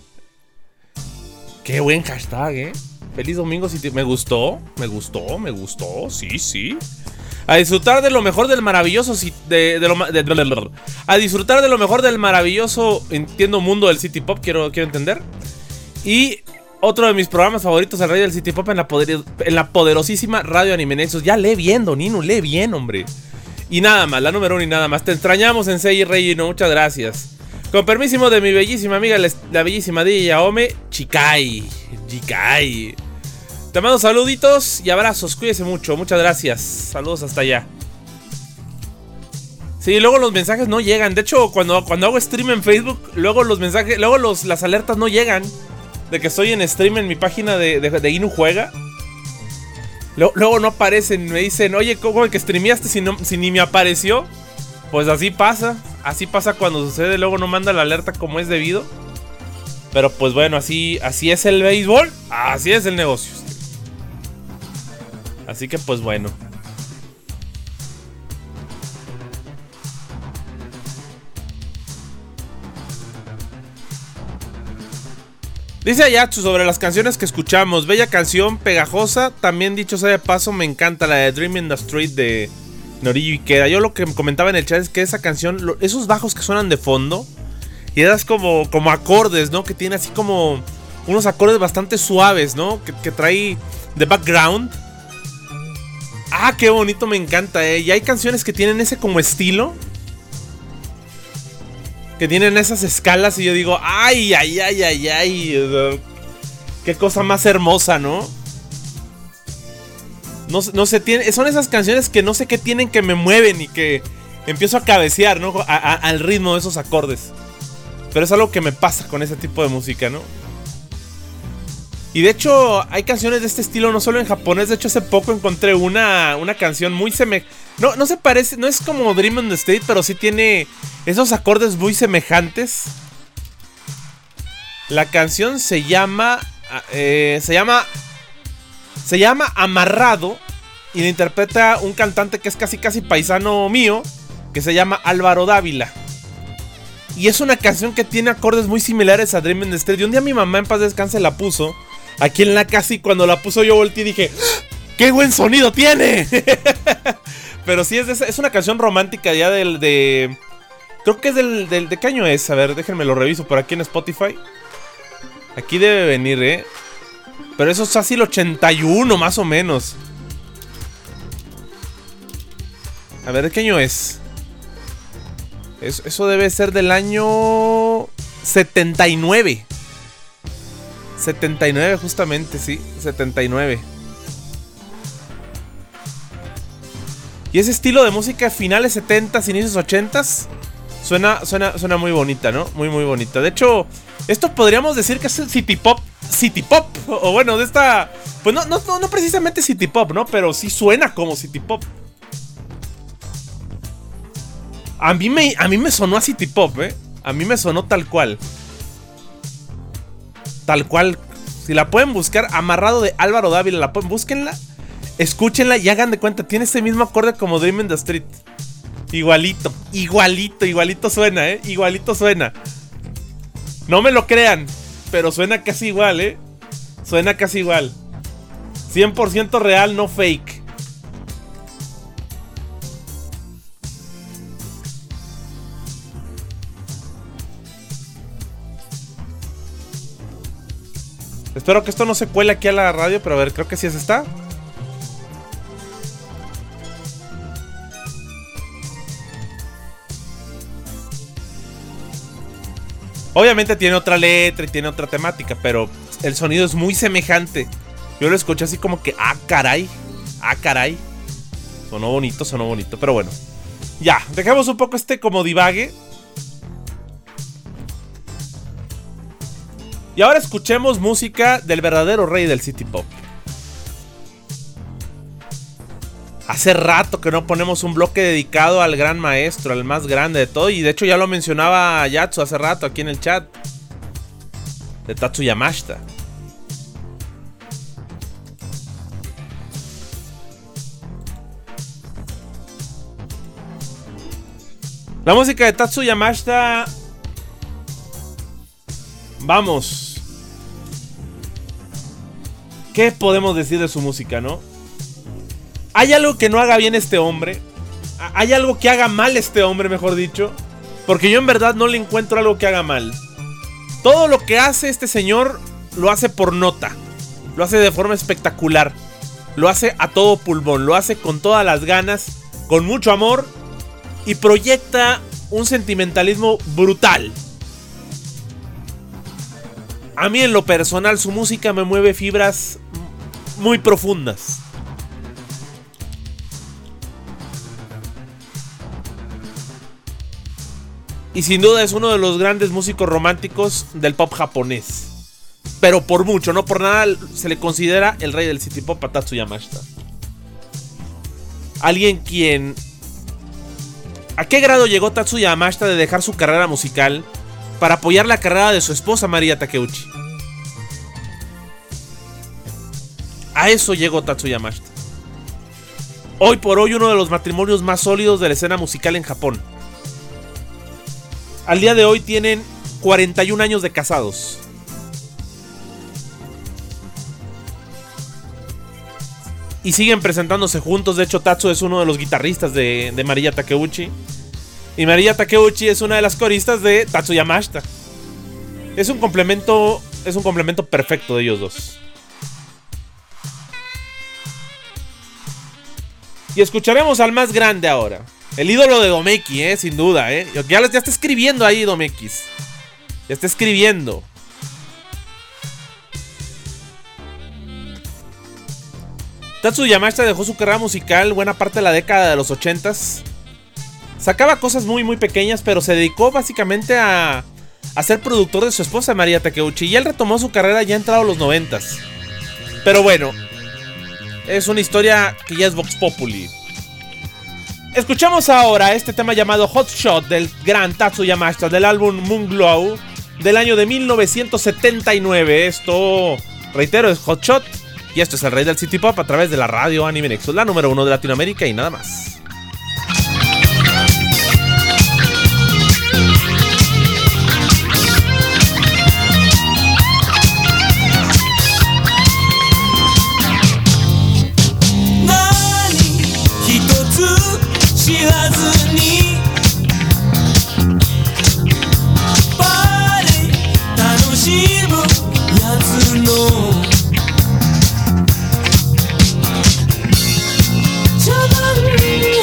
Qué buen hashtag, eh. Feliz domingo City. Me gustó, me gustó, me gustó. Sí, sí. A disfrutar de lo mejor del maravilloso de, de lo, de, de, de, de, A disfrutar de lo mejor del maravilloso, entiendo, mundo del City Pop. Quiero, quiero entender. Y otro de mis programas favoritos, el Rey del City Pop, en la, poder, en la poderosísima Radio Anime Nexus. Ya lee bien, Donino, lee bien, hombre. Y nada más, la número uno y nada más. Te extrañamos, Sensei y Rey, no, muchas gracias. Con permiso de mi bellísima amiga, la bellísima D J Yaome Chikai. Chikai. Te mando saluditos y abrazos. Cuídese mucho. Muchas gracias. Saludos hasta allá. Sí, luego los mensajes no llegan. De hecho, cuando, cuando hago stream en Facebook, luego los mensajes, luego los, las alertas no llegan de que estoy en stream en mi página de, de, de Inu Juega. Luego, luego no aparecen. Me dicen: oye, ¿cómo el que streameaste si, no, si ni me apareció? Pues así pasa. Así pasa cuando sucede. Luego no manda la alerta como es debido. Pero pues bueno, así, así es el béisbol. Así es el negocio. Así que pues bueno. Dice Ayatsu sobre las canciones que escuchamos: bella canción, pegajosa. También, dicho sea de paso, me encanta la de Dream in the Street de Noriyu Ikeda. Yo lo que comentaba en el chat es que esa canción, lo, esos bajos que suenan de fondo y esas como, como acordes, ¿no? Que tiene así como unos acordes bastante suaves, ¿no? Que, que trae de background. Ah, qué bonito, me encanta, ¿eh? Y hay canciones que tienen ese como estilo, que tienen esas escalas y yo digo: ay, ay, ay, ay, ay. Qué cosa más hermosa, ¿no? No, no sé, tiene, son esas canciones que no sé qué tienen, que me mueven y que empiezo a cabecear, ¿no? A, a, al ritmo de esos acordes. Pero es algo que me pasa con ese tipo de música, ¿no? Y de hecho, hay canciones de este estilo no solo en japonés. De hecho, hace poco encontré una, una canción muy semejante. No, no se parece, no es como Dream on the Street, pero sí tiene esos acordes muy semejantes. La canción se llama... Eh, se llama... Se llama Amarrado. Y la interpreta un cantante que es casi casi paisano mío, que se llama Álvaro Dávila. Y es una canción que tiene acordes muy similares a Dream in the Street. Y un día mi mamá, en paz descanse, la puso aquí en la casa, y cuando la puso yo volteé y dije: ¡qué buen sonido tiene! Pero sí, es, de esa, es una canción romántica ya del... de creo que es del, del... ¿De qué año es? A ver, déjenme lo reviso por aquí en Spotify. Aquí debe venir, ¿eh? Pero eso es así el ochenta y uno, más o menos. A ver, ¿de qué año es? Eso, eso debe ser del año setenta y nueve. setenta y nueve justamente, sí, setenta y nueve. Y ese estilo de música finales setentas, inicios ochentas, suena, suena, suena muy bonita, ¿no? Muy, muy bonita. De hecho, esto podríamos decir que es el city pop. City pop. O, o bueno, de esta... Pues no, no, no, no precisamente city pop, ¿no? Pero sí suena como city pop. A mí me, a mí me sonó a city pop, ¿eh? A mí me sonó tal cual. Tal cual. Si la pueden buscar, Amarrado de Álvaro Dávila, la pueden, búsquenla. Escúchenla y hagan de cuenta, tiene ese mismo acorde como Dream in the Street. Igualito, igualito, igualito suena, eh. Igualito suena. No me lo crean, pero suena casi igual, eh. Suena casi igual. cien por ciento real, no fake. Espero que esto no se cuele aquí a la radio, pero a ver, creo que sí es esta. Obviamente tiene otra letra y tiene otra temática, pero el sonido es muy semejante. Yo lo escuché así como que, ah, caray, ah, caray. Sonó bonito, sonó bonito, pero bueno. Ya, dejemos un poco este como divague. Y ahora escuchemos música del verdadero rey del city pop. Hace rato que no ponemos un bloque dedicado al gran maestro, al más grande de todo. Y de hecho ya lo mencionaba Yatsu hace rato aquí en el chat. De Tatsu Yamashita. La música de Tatsu Yamashita... Vamos. ¿Qué podemos decir de su música, no? ¿Hay algo que no haga bien este hombre? ¿Hay algo que haga mal este hombre, mejor dicho? Porque yo en verdad no le encuentro algo que haga mal. Todo lo que hace este señor lo hace por nota. Lo hace de forma espectacular. Lo hace a todo pulmón. Lo hace con todas las ganas, con mucho amor. Y proyecta un sentimentalismo brutal. A mí en lo personal su música me mueve fibras muy profundas. Y sin duda es uno de los grandes músicos románticos del pop japonés. Pero por mucho, no por nada se le considera el rey del city pop a Tatsu Yamashita. Alguien quien... ¿A qué grado llegó Tatsu Yamashita de dejar su carrera musical para apoyar la carrera de su esposa María Takeuchi? A eso llegó Tatsu Yamashita. Hoy por hoy uno de los matrimonios más sólidos de la escena musical en Japón. Al día de hoy tienen cuarenta y un años de casados. Y siguen presentándose juntos. De hecho, Tatsu es uno de los guitarristas de, de María Takeuchi. Y María Takeuchi es una de las coristas de Tatsu Yamashita. Es un complemento. Es un complemento perfecto de ellos dos. Y escucharemos al más grande ahora. El ídolo de Domeki, eh, sin duda, eh. Ya, ya está escribiendo ahí Domeki. Ya está escribiendo. Tatsu Yamashita dejó su carrera musical buena parte de la década de los ochentas. Sacaba cosas muy muy pequeñas, pero se dedicó básicamente a, a ser productor de su esposa María Takeuchi. Y él retomó su carrera ya entrado a los noventas. Pero bueno, es una historia que ya es Vox Populi. Escuchamos ahora este tema llamado Hot Shot del gran Tatsu Yamashita del álbum Moon Glow del año de mil novecientos setenta y nueve. Esto, reitero, es Hot Shot. Y esto es el rey del city pop a través de la radio Anime Nexus, la número uno de Latinoamérica y nada más. Come on.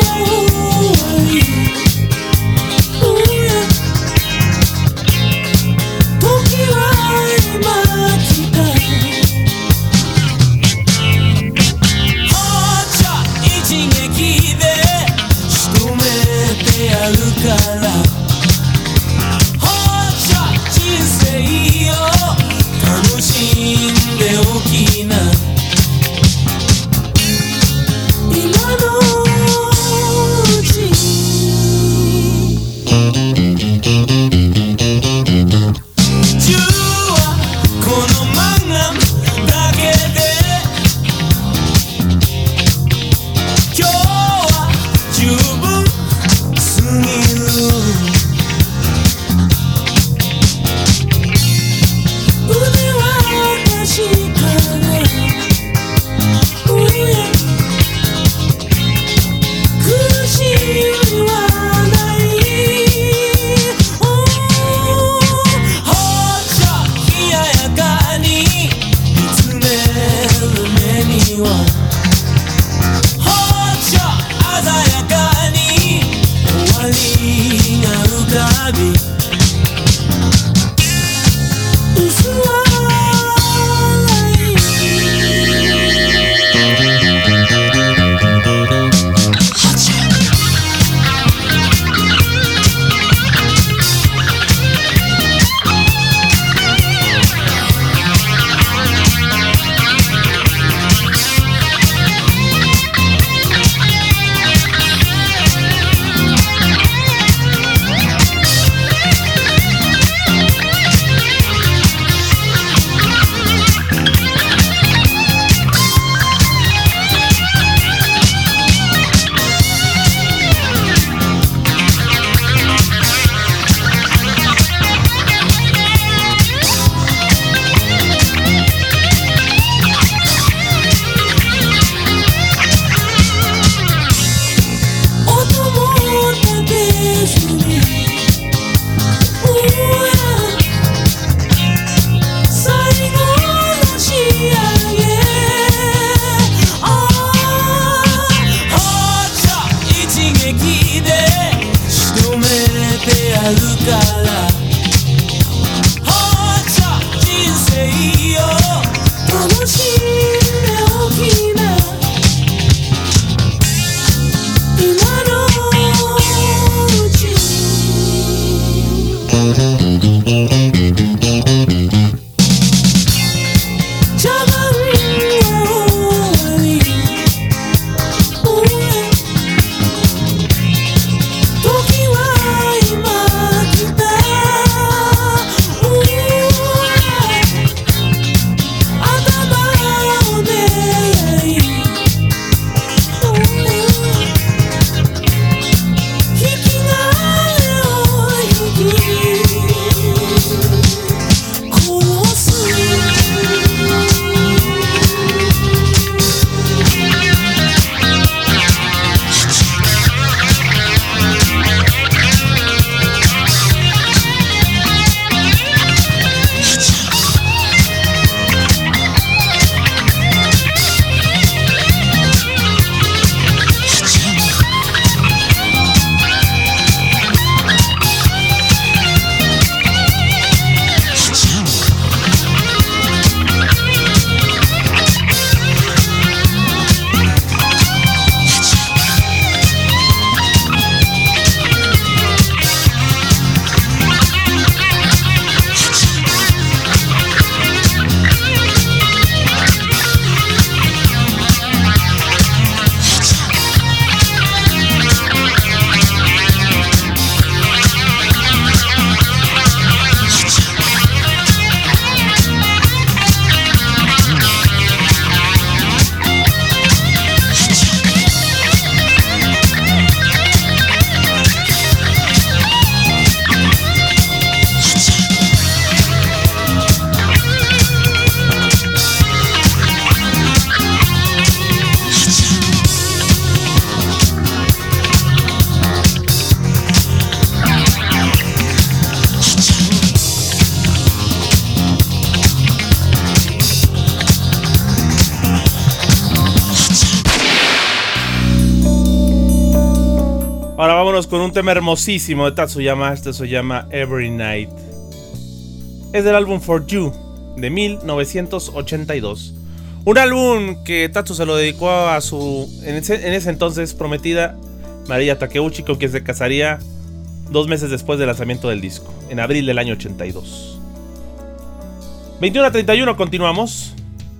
vámonos con un tema hermosísimo de Tatsuyama. Este se llama Every Night. Es del álbum For You de mil novecientos ochenta y dos. Un álbum que Tatsu se lo dedicó a su, en ese, en ese entonces, prometida María Takeuchi, con quien se casaría dos meses después del lanzamiento del disco, en abril del año ochenta y dos. veintiuno a treinta y uno, continuamos.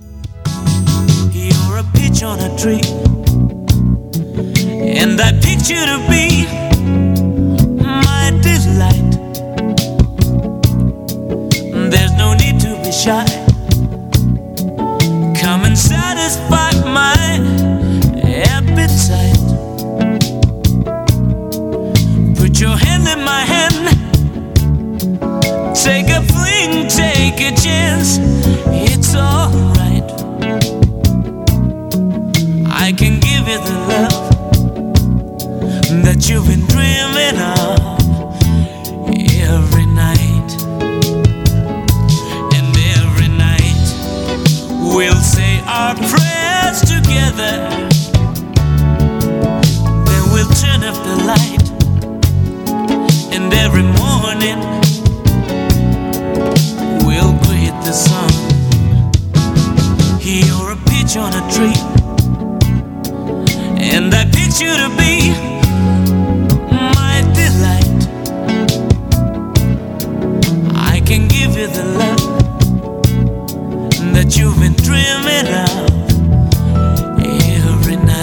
You're a peach on a tree, and I picked you to be my delight. There's no need to be shy. Come and satisfy my appetite. Put your hand in my hand. Take a fling, take a chance. It's alright. I can give you the love that you've been dreaming of every night. And every night we'll say our prayers together. Then we'll turn up the light. And every morning we'll greet the sun. You're a peach on a tree, and I picked you to be my delight. I can give you the love that you've been dreaming of every night.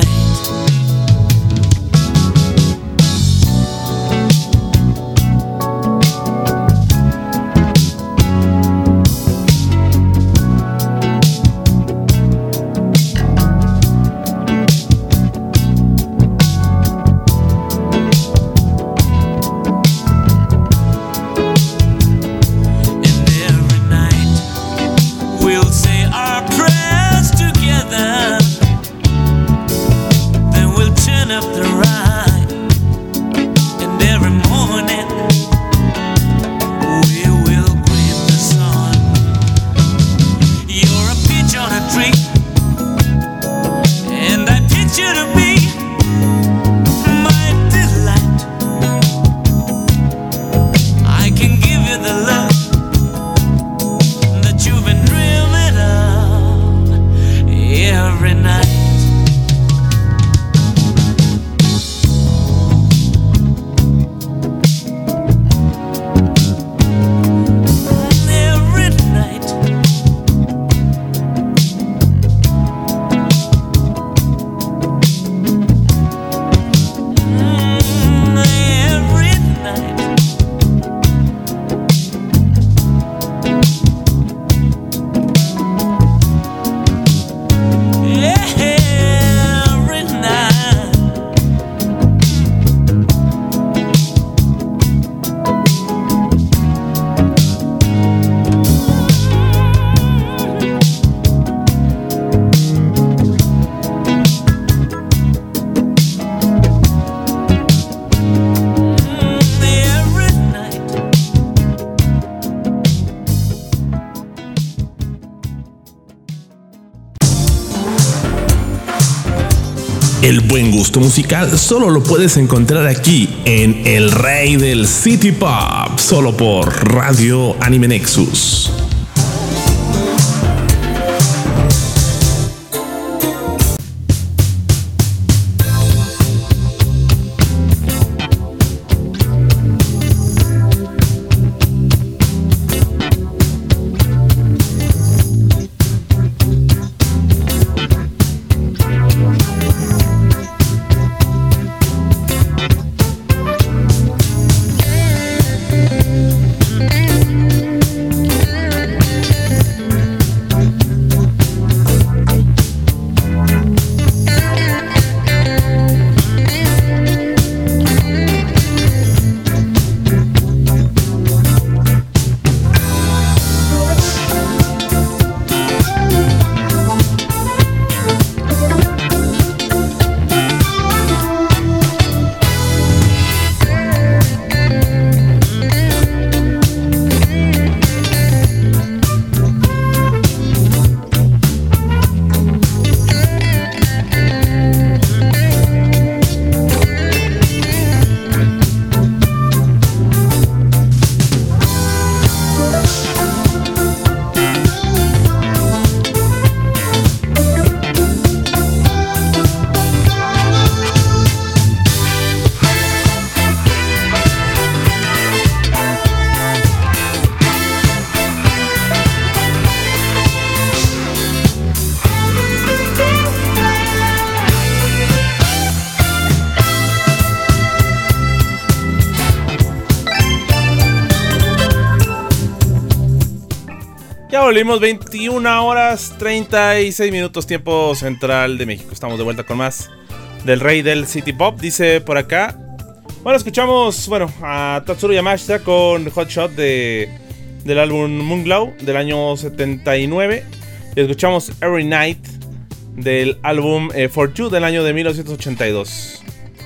El buen gusto musical solo lo puedes encontrar aquí en El Rey del City Pop, solo por Radio Anime Nexus. Mm-hmm. Ya volvimos, veintiuna horas treinta y seis minutos tiempo central de México. Estamos de vuelta con más del rey del City Pop, dice por acá. Bueno, escuchamos, bueno, a Tatsuro Yamashita con Hot Shot de, del álbum Moonglow del año setenta y nueve. Y escuchamos Every Night del álbum eh, For You del año de mil novecientos ochenta y dos.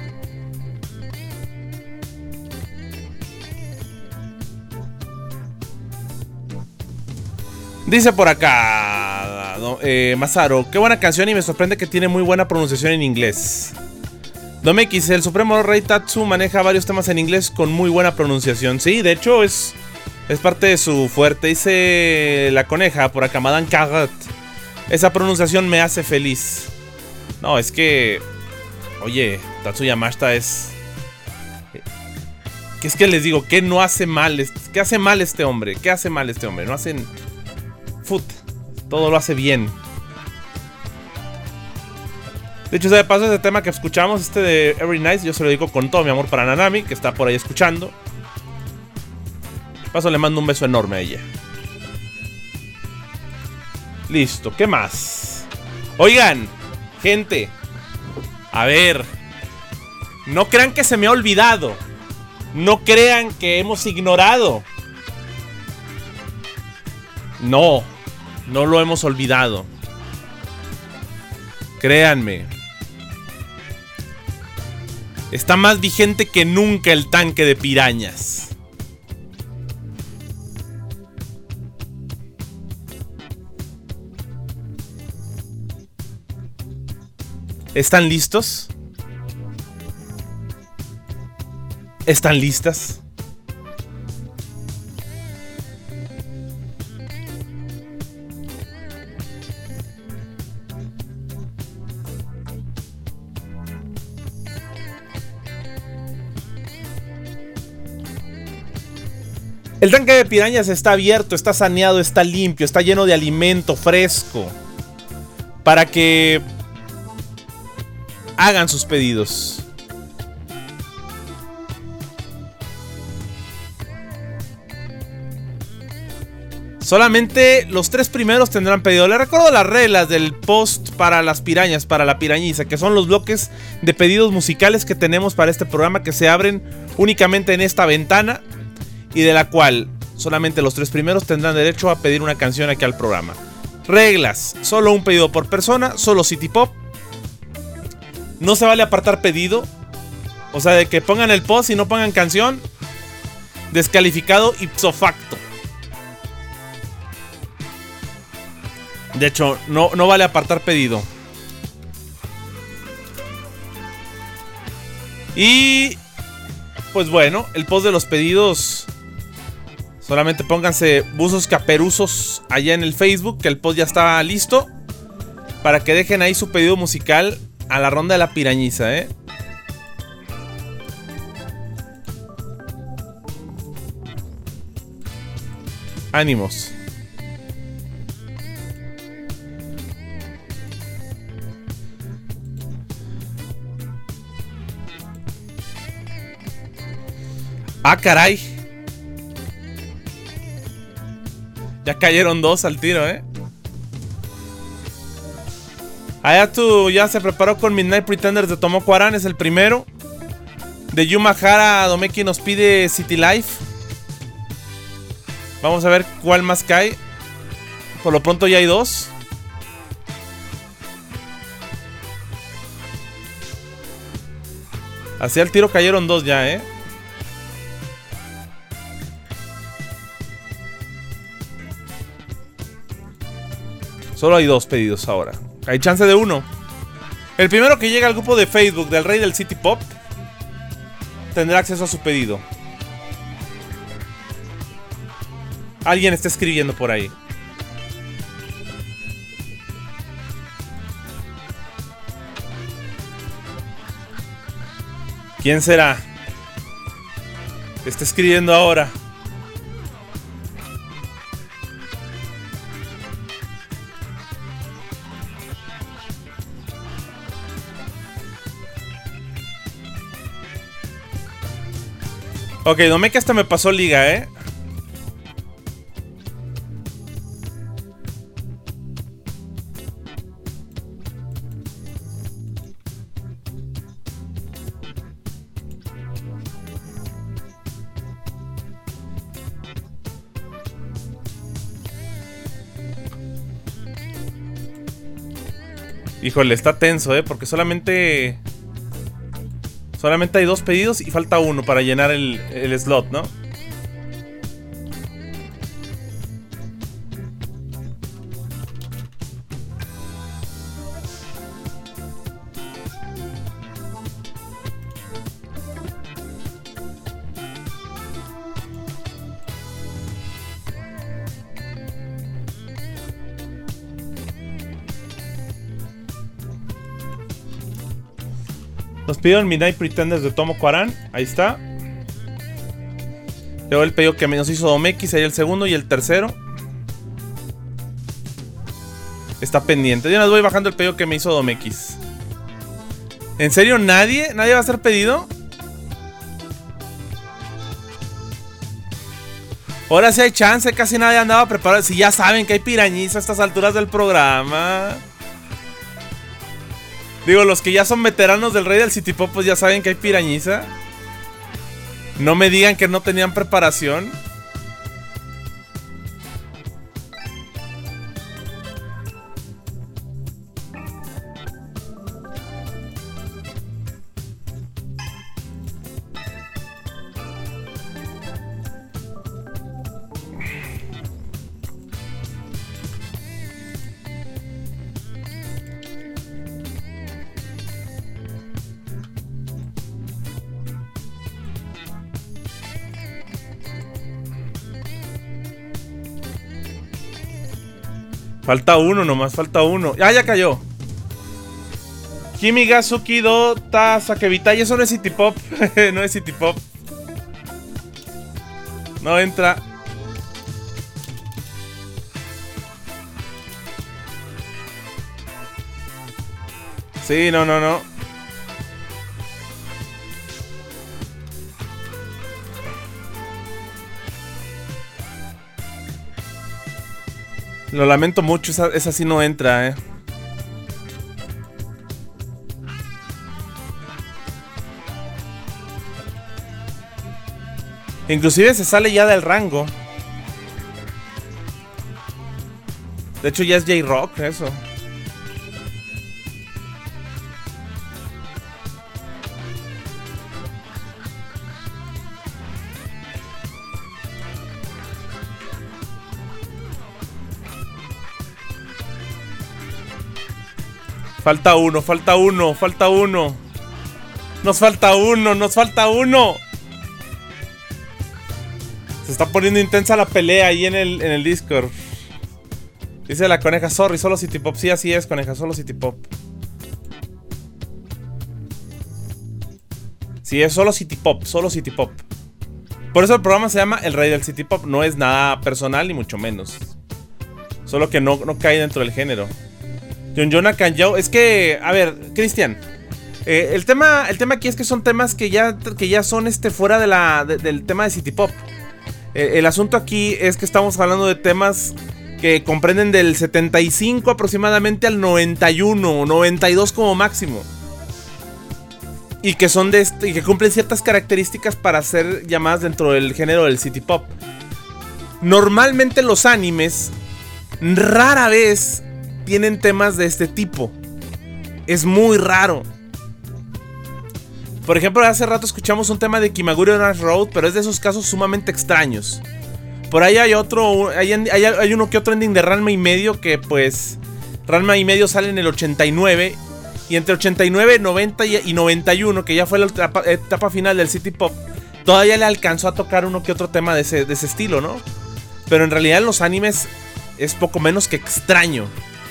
Dice por acá eh, Masaru, qué buena canción y me sorprende que tiene muy buena pronunciación en inglés. Domekis, el supremo rey Tatsu maneja varios temas en inglés con muy buena pronunciación. Sí, de hecho es, es parte de su fuerte. Dice la coneja por acá, Madame Carrot, esa pronunciación me hace feliz. No, es que, oye, Tatsu Yamashita es... ¿Qué es que les digo? ¿Qué no hace mal? ¿Qué hace mal este hombre? ¿Qué hace mal este hombre? No hacen... Foot. Todo lo hace bien. De hecho, de paso, ese tema que escuchamos, este de Every Night, yo se lo dedico con todo mi amor para Nanami, que está por ahí escuchando. De paso, le mando un beso enorme a ella. Listo, ¿qué más? Oigan, gente, a ver, no crean que se me ha olvidado. No crean que hemos ignorado. No, no lo hemos olvidado. Créanme. Está más vigente que nunca el tanque de pirañas. ¿Están listos? ¿Están listas? El tanque de pirañas está abierto, está saneado, está limpio, está lleno de alimento fresco para que hagan sus pedidos. Solamente los tres primeros tendrán pedido. Les recuerdo las reglas del post para las pirañas, para la pirañiza, que son los bloques de pedidos musicales que tenemos para este programa, que se abren únicamente en esta ventana y de la cual solamente los tres primeros tendrán derecho a pedir una canción aquí al programa. Reglas: solo un pedido por persona, solo City Pop. No se vale apartar pedido. O sea, de que pongan el post y no pongan canción, descalificado ipso facto. De hecho, no, no vale apartar pedido. Y pues bueno, el post de los pedidos, solamente pónganse buzos caperuzos allá en el Facebook, que el post ya está listo, para que dejen ahí su pedido musical a la ronda de la pirañiza, ¿eh? Ánimos. Ah, caray. Ya cayeron dos al tiro, ¿eh? Ayatu ya se preparó con Midnight Pretenders de Tomoko Aran, es el primero. De Yuma Hara, Domeki nos pide City Life. Vamos a ver cuál más cae. Por lo pronto ya hay dos. Hacia el tiro cayeron dos ya, ¿eh? Solo hay dos pedidos ahora. Hay chance de uno. El primero que llega al grupo de Facebook del Rey del City Pop tendrá acceso a su pedido. Alguien está escribiendo por ahí. ¿Quién será? Está escribiendo ahora. Ok, Domeki hasta me pasó liga, ¿eh? Híjole, está tenso, ¿eh? Porque solamente... Solamente hay dos pedidos y falta uno para llenar el, el slot, ¿no? Nos pidieron Midnight Pretenders de Tomo Cuarán. Ahí está. Luego el pedido que nos hizo Domex. Ahí el segundo y el tercero. Está pendiente. Yo les voy bajando el pedido que me hizo Domex. ¿En serio nadie? ¿Nadie va a hacer pedido? Ahora sí hay chance. Casi nadie andaba preparado. Si ya saben que hay pirañiza a estas alturas del programa. Digo, los que ya son veteranos del Rey del City Pop, pues ya saben que hay pirañiza. No me digan que no tenían preparación. Falta uno nomás, falta uno. Ah, ya cayó. Kimi ga Suki do ta Sakebita. Y eso no es City Pop. No es City Pop. No entra. Sí, no, no, no. Lo lamento mucho, esa, esa sí no entra, eh. Inclusive se sale ya del rango. De hecho ya es J-Rock eso. Falta uno, falta uno, falta uno. Nos falta uno, nos falta uno. Se está poniendo intensa la pelea ahí en el, en el Discord. Dice la coneja, sorry, solo City Pop. Sí, así es, coneja, solo City Pop. Sí, es solo City Pop, solo City Pop. Por eso el programa se llama El Rey del City Pop. No es nada personal, ni mucho menos. Solo que no, no cae dentro del género. Yonjona Kanjou, es que, a ver, Cristian, eh, el tema, el tema aquí es que son temas que ya, que ya son este fuera de la, de, del tema de City Pop. Eh, el asunto aquí es que estamos hablando de temas que comprenden del setenta y cinco aproximadamente al noventa y uno, noventa y dos como máximo. Y que son de este, y que cumplen ciertas características para ser llamadas dentro del género del City Pop. Normalmente los animes rara vez tienen temas de este tipo. Es muy raro. Por ejemplo, hace rato escuchamos un tema de Kimagure Orange Road, pero es de esos casos sumamente extraños. Por ahí hay otro, hay, hay, hay uno que otro ending de Ranma y medio que pues Ranma y medio sale en el ochenta y nueve. Y entre ochenta y nueve, noventa y noventa y uno, que ya fue la etapa, etapa final del City Pop, todavía le alcanzó a tocar uno que otro tema de ese, de ese estilo, ¿no? Pero en realidad en los animes es poco menos que extraño.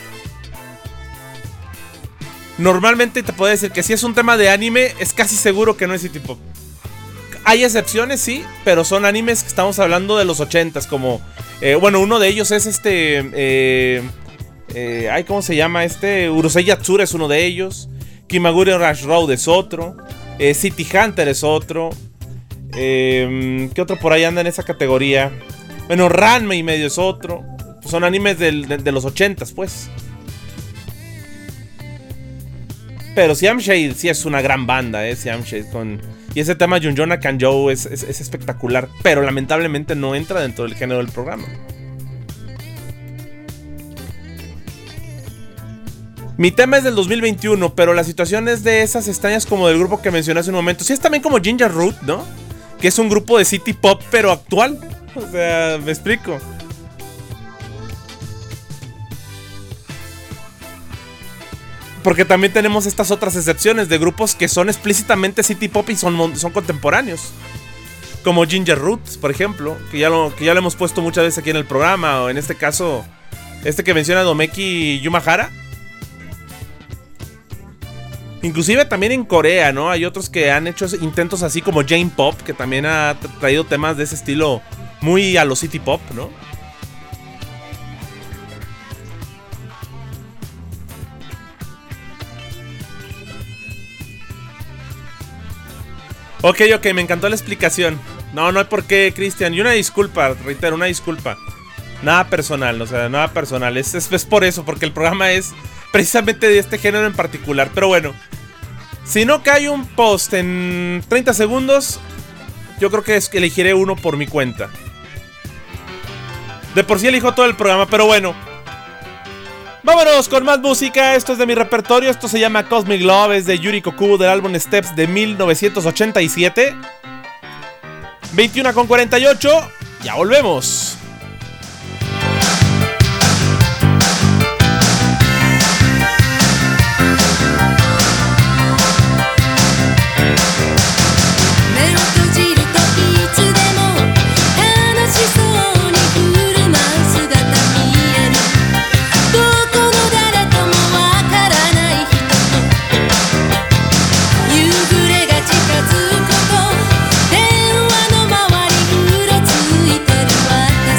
Normalmente te puedo decir que si es un tema de anime, es casi seguro que no es City Pop. Hay excepciones, sí, pero son animes que estamos hablando de los ochentas, como... Eh, bueno, uno de ellos es este... Eh, eh, ay, ¿cómo se llama? Este... Urusei Yatsura es uno de ellos. Kimagure Orange Road es otro. Eh, City Hunter es otro. Eh, ¿Qué otro por ahí anda en esa categoría? Bueno, Ranma y medio es otro. Son animes del, de, de los ochentas, pues. Pero Siam Shade sí es una gran banda, eh, Siam Shade con... Y ese tema Yonjona Kanjou es, es, es espectacular, pero lamentablemente no entra dentro del género del programa. Mi tema es del dos mil veintiuno, pero la situación es de esas extrañas como del grupo que mencioné hace un momento. Sí, es también como Ginger Root, ¿no? Que es un grupo de city pop, pero actual. O sea, me explico. Porque también tenemos estas otras excepciones de grupos que son explícitamente city pop y son, son contemporáneos. Como Ginger Roots, por ejemplo, que ya, lo, que ya lo hemos puesto muchas veces aquí en el programa. O en este caso, este que menciona Domeki Yumahara. Inclusive también en Corea, ¿no? Hay otros que han hecho intentos así como Jane Pop, que también ha traído temas de ese estilo muy a lo city pop, ¿no? Ok, ok, me encantó la explicación. No, no hay por qué, Cristian. Y una disculpa, reitero, una disculpa. Nada personal, o sea, nada personal. Es, es, es por eso, porque el programa es precisamente de este género en particular. Pero bueno, si no cae un post en treinta segundos, yo creo que es que elegiré uno por mi cuenta. De por sí elijo todo el programa, pero bueno. Vámonos con más música. Esto es de mi repertorio. Esto se llama Cosmic Love. Es de Yuri Kokubo del álbum Steps de mil novecientos ochenta y siete. veintiuno con cuarenta y ocho. Ya volvemos. 「電話の周りうろついてる私」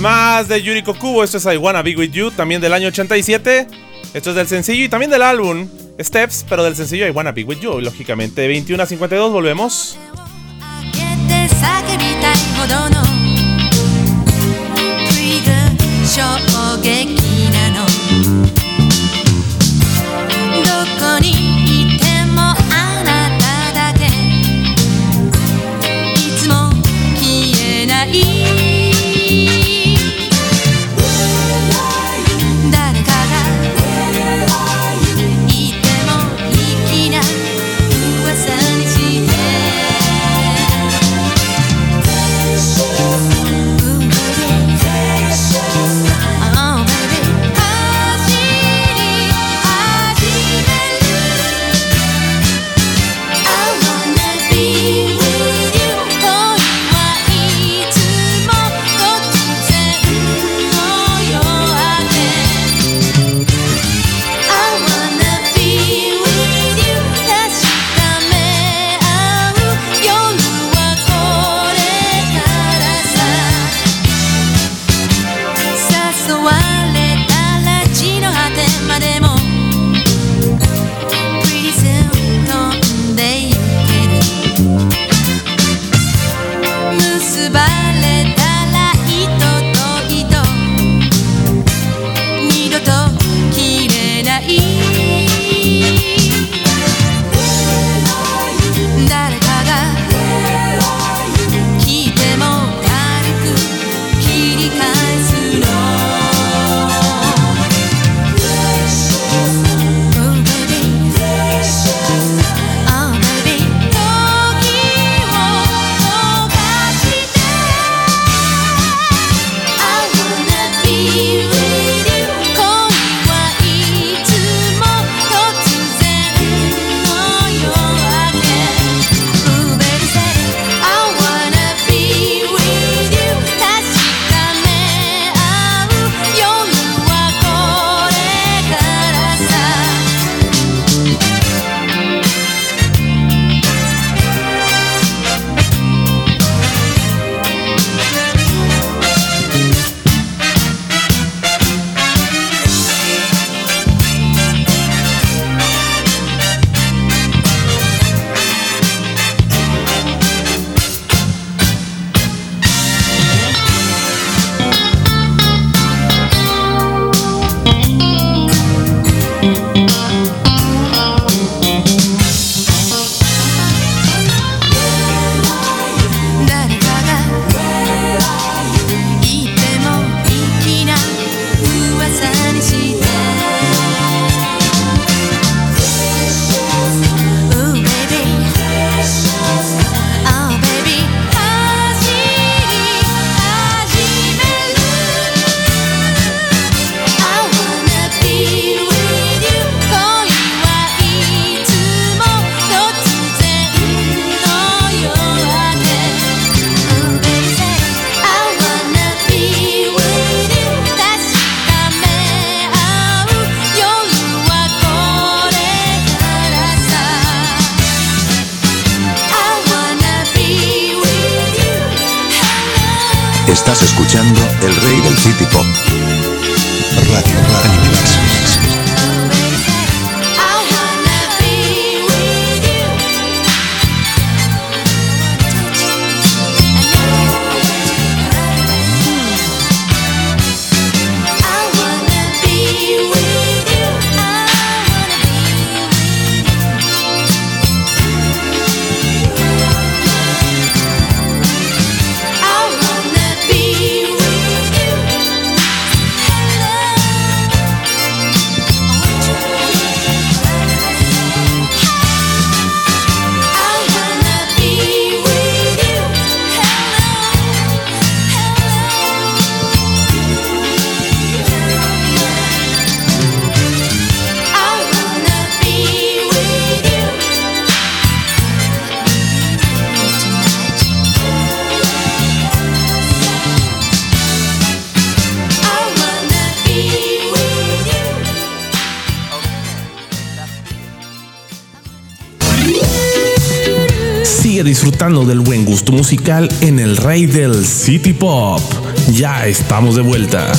Más de Yuriko Kubo, esto es I Wanna Be With You, también del año ochenta y siete. Esto es del sencillo y también del álbum Steps, pero del sencillo I Wanna Be With You. Y lógicamente, veintiuno a cincuenta y dos, volvemos. Estás escuchando el rey del City Pop. Radio Animelax. disfrutando del buen gusto musical en el rey del City Pop. Ya estamos de vuelta.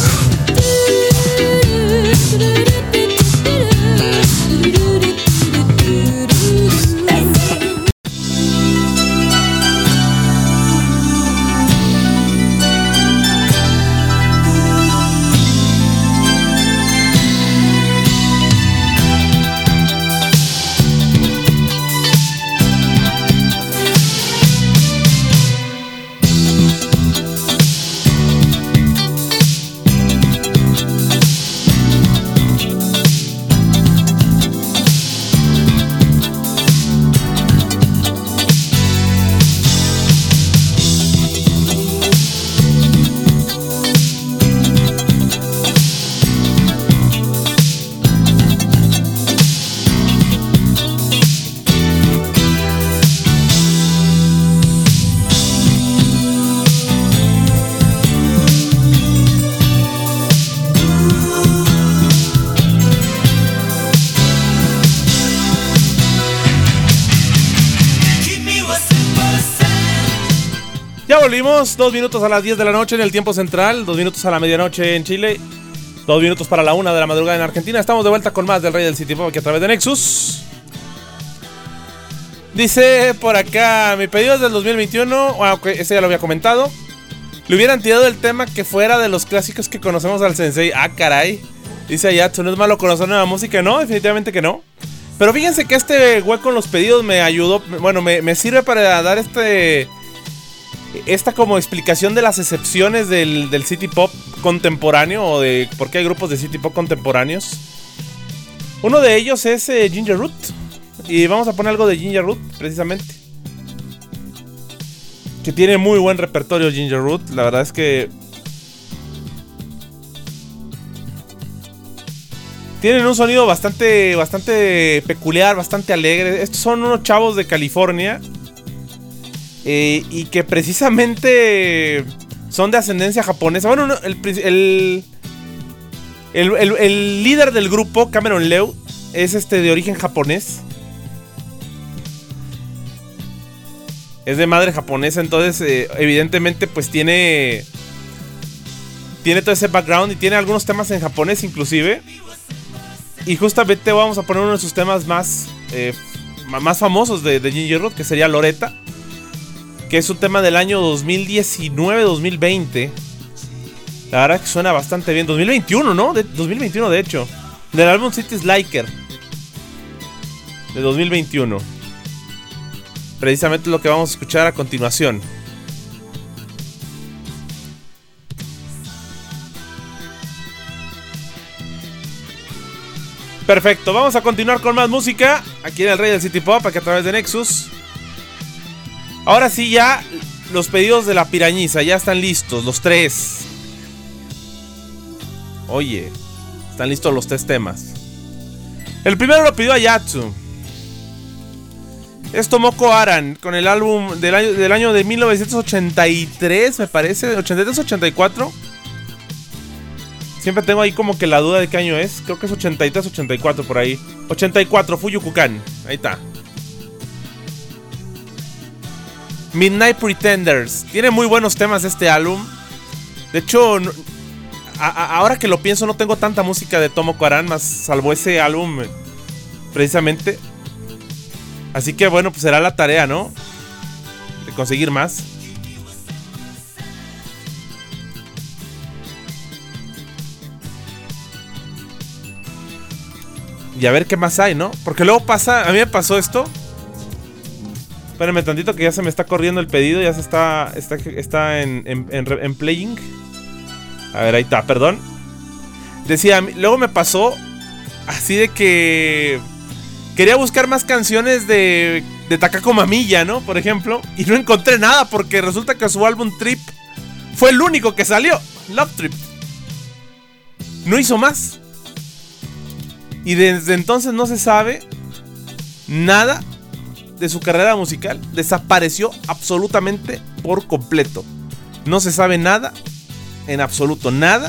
Volvimos, dos minutos a las diez de la noche en el tiempo central, dos minutos a la medianoche en Chile, dos minutos para la una de la madrugada en Argentina. Estamos de vuelta con más del Rey del City Pop aquí a través de Nexus. Dice por acá, mi pedido es del dos mil veintiuno, aunque okay, ese ya lo había comentado. Le hubieran tirado el tema que fuera de los clásicos que conocemos al Sensei. Ah, caray. Dice Ayatsu, ¿no es malo conocer nueva música? No, definitivamente que no. Pero fíjense que este hueco en los pedidos me ayudó, bueno, me, me sirve para dar este... Esta como explicación de las excepciones del, del City Pop contemporáneo, o de por qué hay grupos de City Pop contemporáneos. Uno de ellos es eh, Ginger Root. Y vamos a poner algo de Ginger Root, precisamente. Que tiene muy buen repertorio Ginger Root. La verdad es que tienen un sonido bastante, bastante peculiar, bastante alegre. Estos son unos chavos de California. Eh, y que precisamente son de ascendencia japonesa. Bueno, no, el, el, el, el, el líder del grupo, Cameron Lew, es este de origen japonés. Es de madre japonesa, entonces eh, evidentemente pues tiene Tiene todo ese background y tiene algunos temas en japonés inclusive. Y justamente vamos a poner uno de sus temas más eh, más famosos de, de Ginger Root, que sería Loretta, que es un tema del año dos mil diecinueve dos mil veinte. La verdad que suena bastante bien. dos mil veintiuno, ¿no? De, dos mil veintiuno, de hecho. Del álbum Cities Liker. De dos mil veintiuno. Precisamente lo que vamos a escuchar a continuación. Perfecto, vamos a continuar con más música aquí en el Rey del City Pop, aquí a través de Nexus. Ahora sí, ya los pedidos de la pirañiza ya están listos, los tres. Oye, están listos los tres temas. El primero lo pidió Ayatsu. Es Tomoko Aran, con el álbum del año, del año de mil novecientos ochenta y tres, me parece, ochenta y tres ochenta y cuatro. Siempre tengo ahí como que la duda de qué año es. Creo que es ochenta y tres ochenta y cuatro por ahí. ochenta y cuatro, Fuyukukan. Ahí está. Midnight Pretenders. Tiene muy buenos temas este álbum. De hecho, no, a, a, ahora que lo pienso, no tengo tanta música de Tomoko Aran, más salvo ese álbum precisamente. Así que bueno, pues será la tarea, ¿no? De conseguir más. Y a ver qué más hay, ¿no? Porque luego pasa, a mí me pasó esto. Espérenme tantito que ya se me está corriendo el pedido. Ya se está, está, está en, en, en, en playing. A ver, ahí está, perdón. Decía, luego me pasó así de que quería buscar más canciones de, de Takako Mamiya, ¿no? Por ejemplo. Y no encontré nada porque resulta que su álbum Trip fue el único que salió. Love Trip. No hizo más. Y desde entonces no se sabe nada de su carrera musical. Desapareció absolutamente por completo. No se sabe nada, en absoluto nada,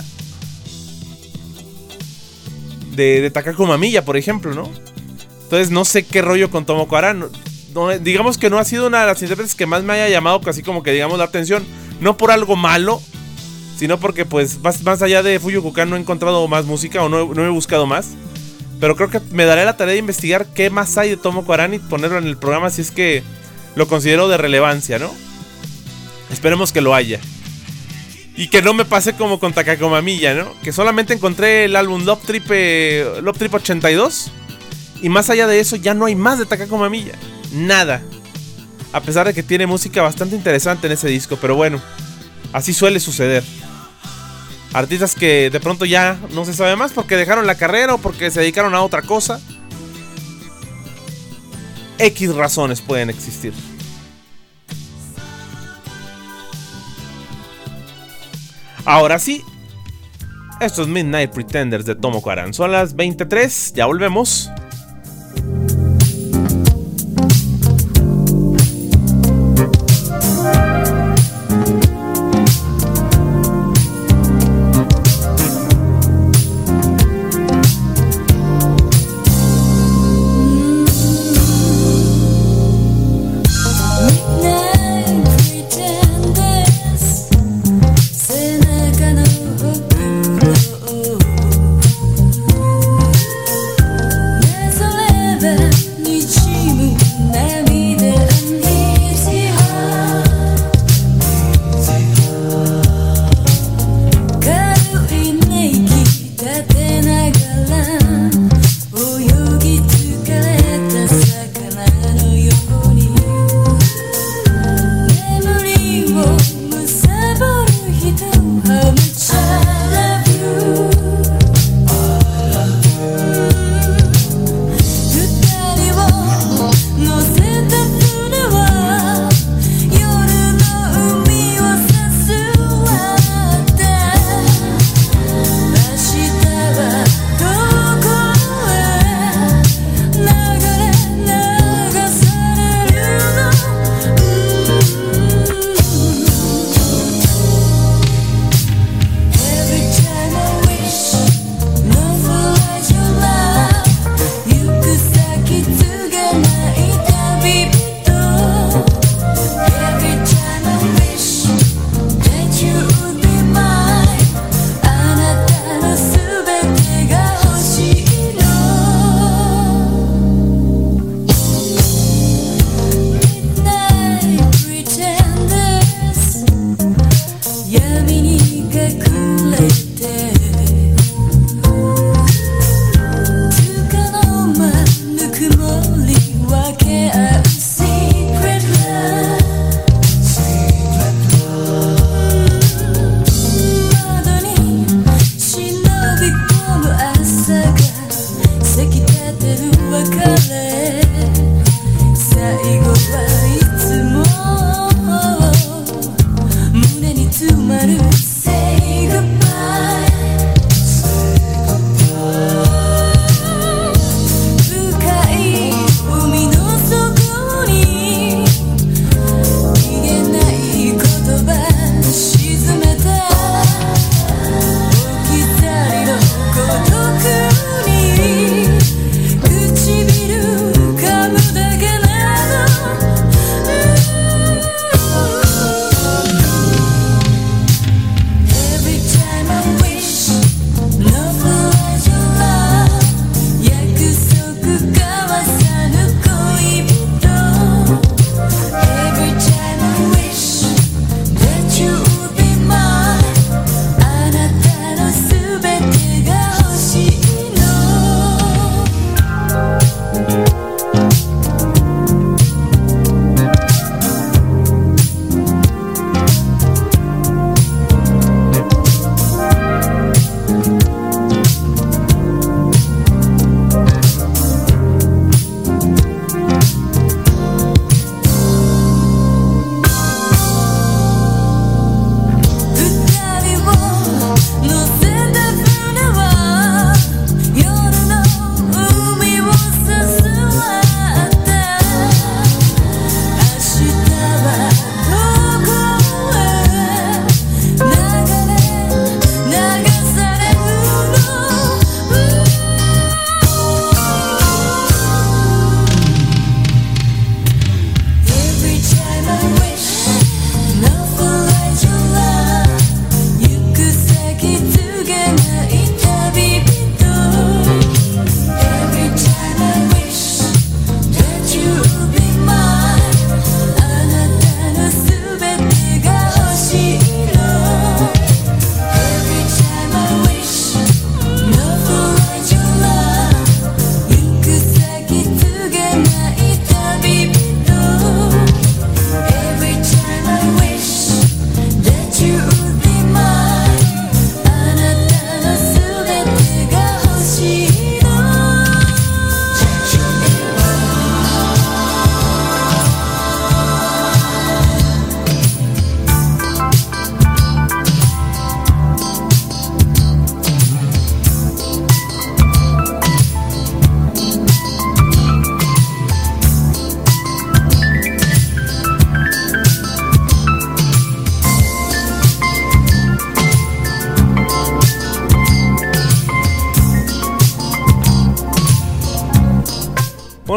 de, de Takako Mamiya, por ejemplo, ¿no? Entonces no sé qué rollo con Tomoko Aran. no, digamos que no ha sido una de las intérpretes que más me haya llamado casi como que digamos la atención. No por algo malo, sino porque pues más, más allá de Fuyu Kukan no he encontrado más música o no, no he buscado más. Pero creo que me daré la tarea de investigar qué más hay de Tomoko Arana y ponerlo en el programa si es que lo considero de relevancia, ¿no? Esperemos que lo haya. Y que no me pase como con Takako Mamiya, ¿no? Que solamente encontré el álbum Love Trip, eh, Love Trip ochenta y dos. Y más allá de eso ya no hay más de Takako Mamiya. Nada. A pesar de que tiene música bastante interesante en ese disco. Pero bueno, así suele suceder. Artistas que de pronto ya no se sabe más porque dejaron la carrera o porque se dedicaron a otra cosa. X razones pueden existir. Ahora sí, estos Midnight Pretenders de Tomoko Arana. Son las veintitrés, ya volvemos. Yeah.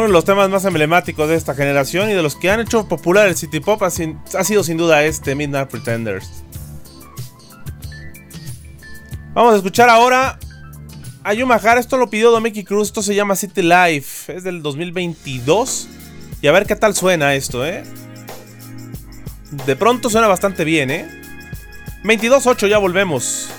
de los temas más emblemáticos de esta generación y de los que han hecho popular el City Pop ha, sin, ha sido sin duda este, Midnight Pretenders. Vamos a escuchar ahora a Yuma Hara. Esto lo pidió Domeki Cruz. Esto se llama City Life. Es del dos mil veintidós. Y a ver qué tal suena esto, ¿eh? De pronto suena bastante bien, ¿eh? veintidós ocho, ya volvemos.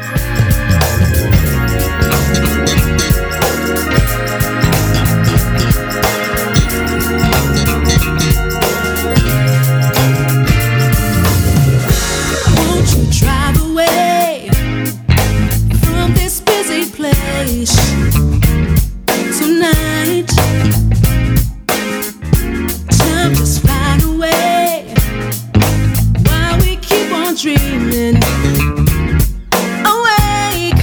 Tonight, time just flying away while we keep on dreaming. Awake,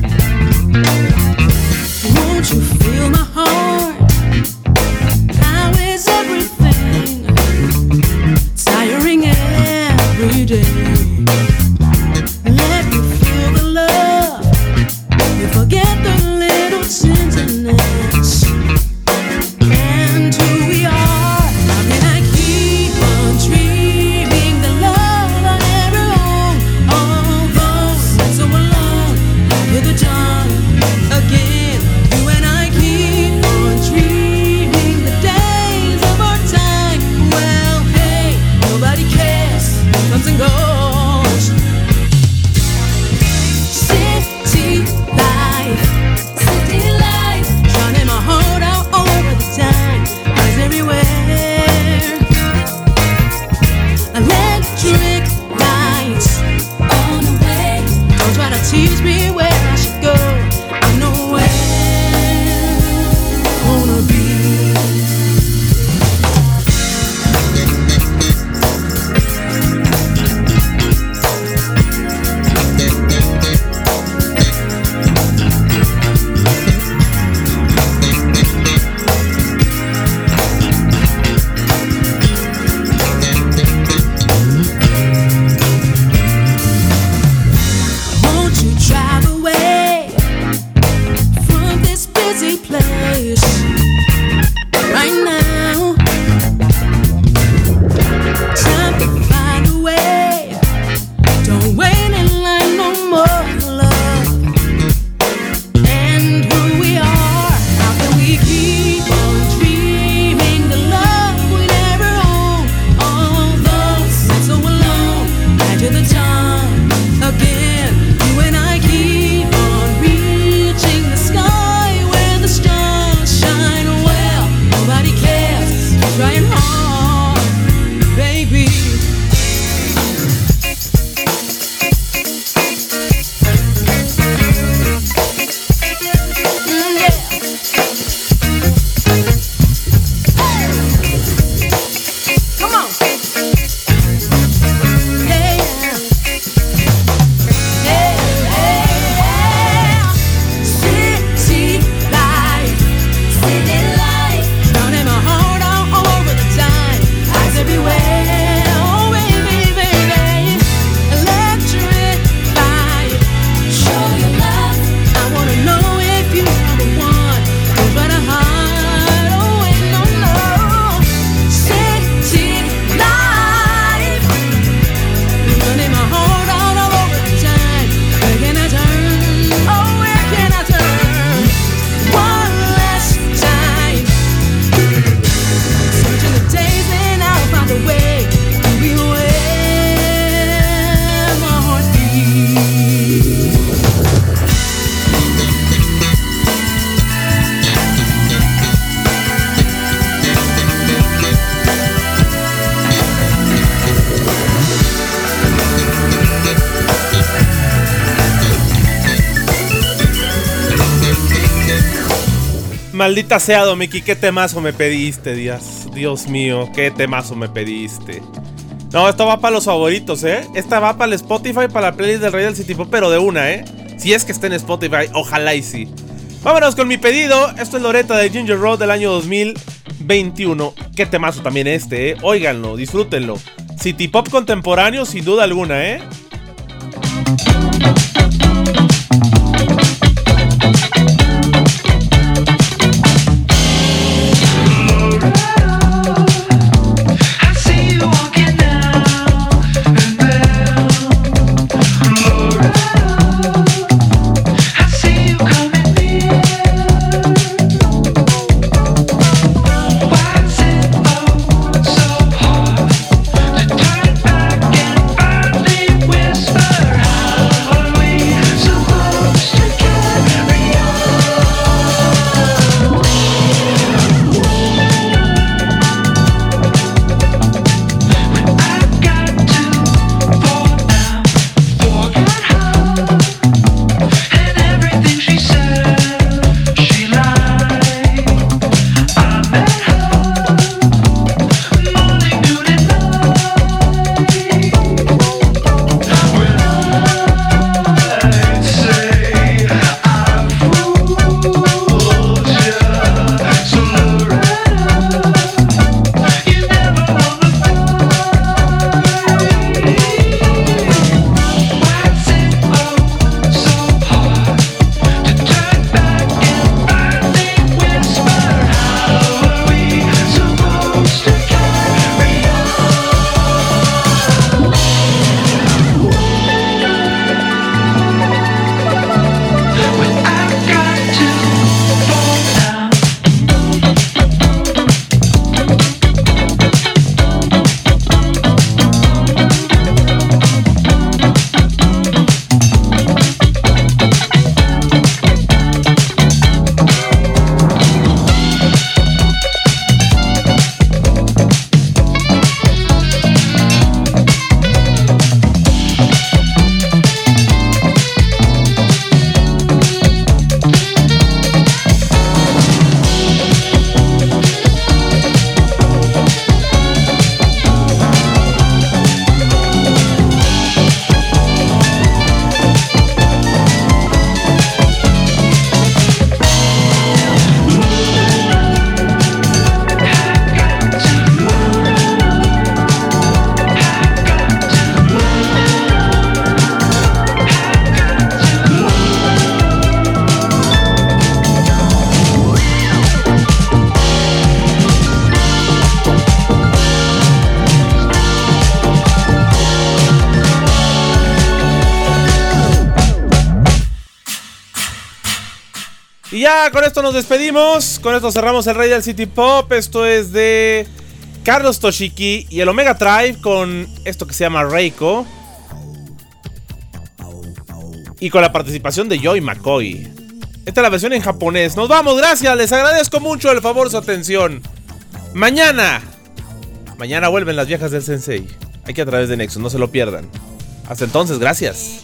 won't you feel my heart? How is everything? Tiring every day. Let me feel the love. You forget the little tenderness and who we are. How can I keep on dreaming the love I never owned? Although I'm so alone, hear the dawn again. You and I keep on dreaming the days of our time. Well, hey, nobody cares, comes and goes. City life, city life, shining my heart out all over the time. Eyes everywhere, electric lights on the way. Don't try to teach me where I should go. I know where I wanna be. Maldita sea, Domeki, qué temazo me pediste, Dios, Dios mío, qué temazo me pediste. No, esto va para los favoritos, ¿eh? Esta va para el Spotify, para la playlist del Rey del City Pop, pero de una, ¿eh? Si es que está en Spotify, ojalá y sí. Vámonos con mi pedido. Esto es Loretta de Ginger Road del año dos mil veintiuno. Qué temazo también este, ¿eh? Óiganlo, disfrútenlo. City Pop contemporáneo, sin duda alguna, ¿eh? Y ya con esto nos despedimos. Con esto cerramos el Rey del City Pop. Esto es de Carlos Toshiki y el Omega Tribe con esto que se llama Reiko. Y con la participación de Joy McCoy. Esta es la versión en japonés. Nos vamos, gracias. Les agradezco mucho el favor, su atención. Mañana. Mañana vuelven las viejas del Sensei. Aquí a través de Nexus, no se lo pierdan. Hasta entonces, gracias.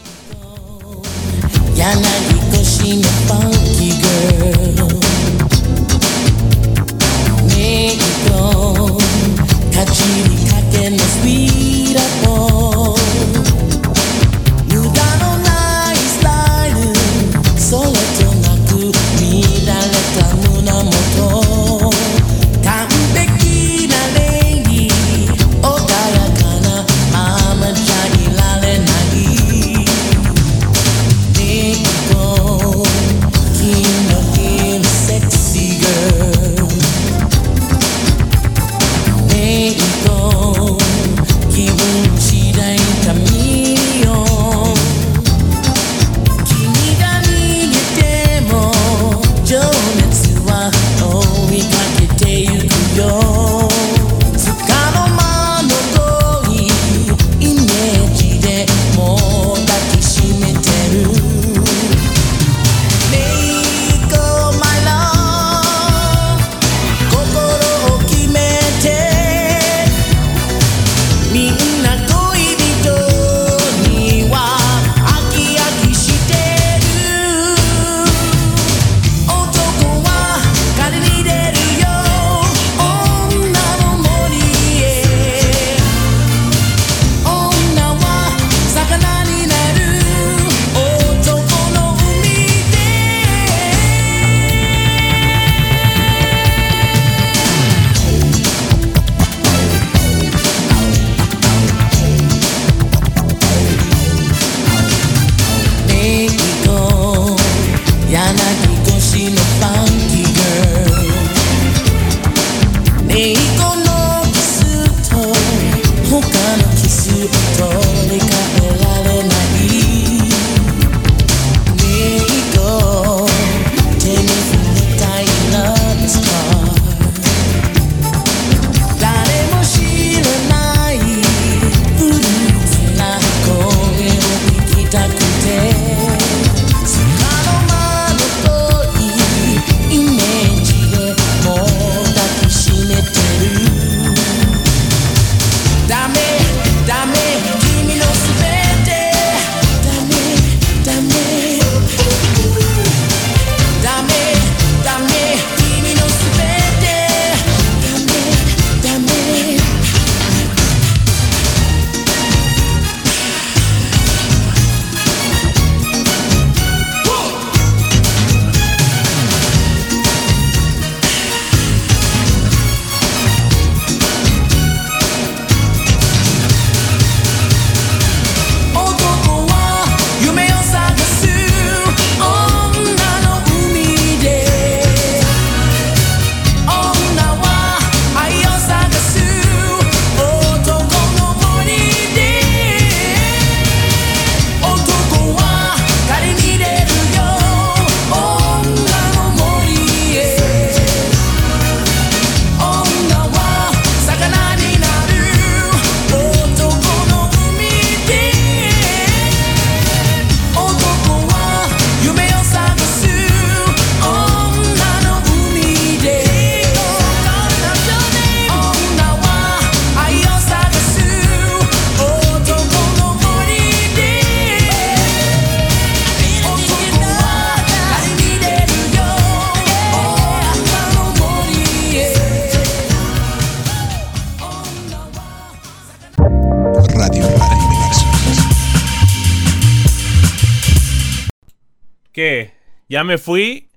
¿Qué? ¿Ya me fui?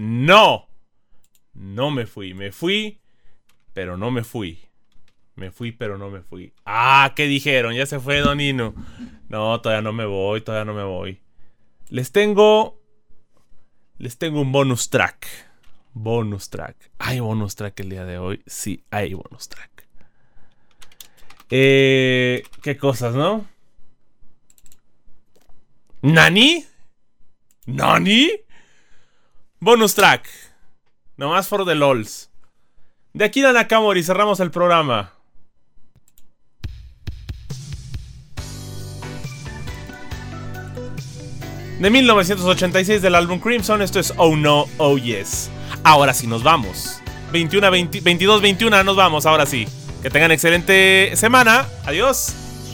No. No me fui. Me fui, pero no me fui. Me fui, pero no me fui. Ah, ¿qué dijeron? Ya se fue Don Nino. No, todavía no me voy, todavía no me voy. Les tengo... Les tengo un bonus track. Bonus track. ¿Hay bonus track el día de hoy? Sí, hay bonus track. Eh... ¿Qué cosas, no? ¿Nani? ¿Nani? Bonus track. Nomás for the lols. De Akira Nakamori cerramos el programa. De mil novecientos ochenta y seis del álbum Crimson, esto es Oh No, Oh Yes. Ahora sí nos vamos. veintiuno, veinte, veintidós, veintiuno nos vamos, ahora sí. Que tengan excelente semana. Adiós.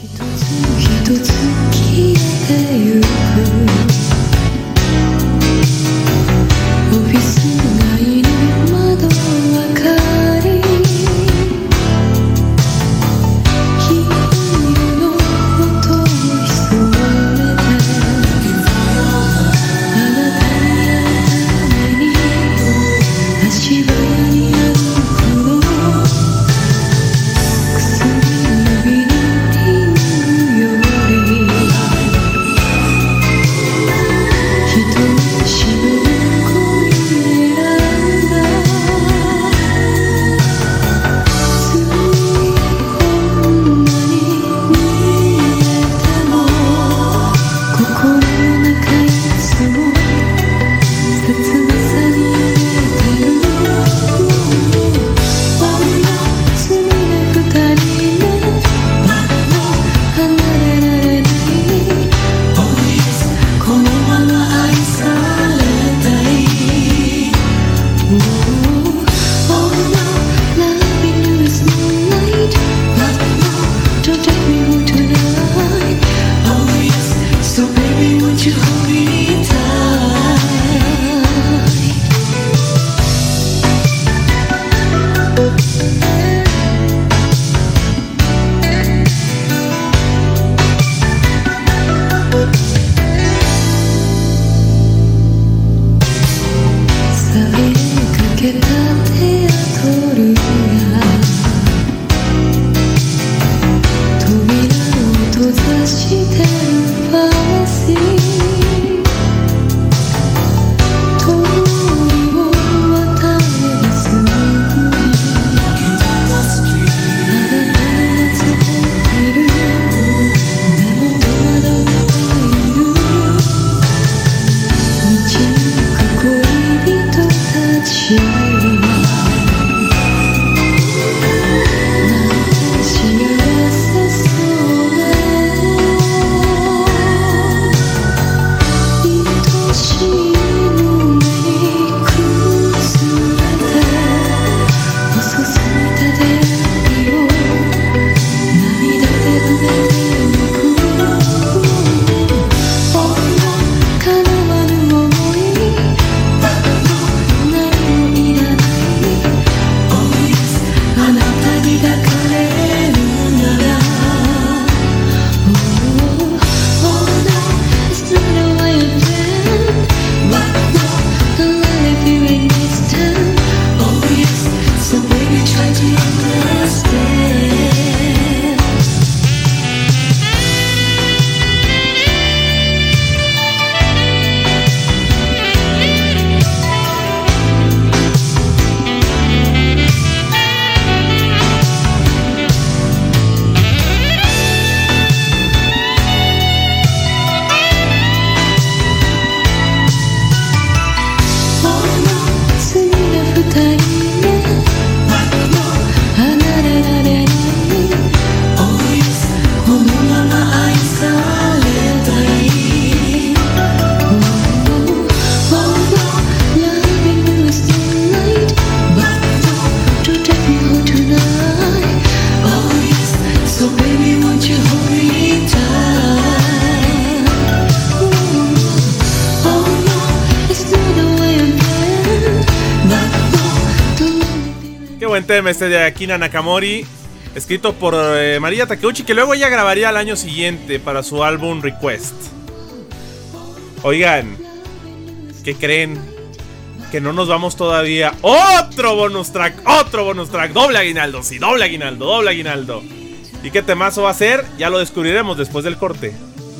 Este de Akira Nakamori, escrito por eh, Maria Takeuchi, que luego ella grabaría al año siguiente para su álbum Request. Oigan, ¿qué creen? Que no nos vamos todavía. ¡Otro bonus track! ¡Otro bonus track! ¡Doble aguinaldo! Sí, doble aguinaldo, doble aguinaldo. ¿Y qué temazo va a ser? Ya lo descubriremos después del corte.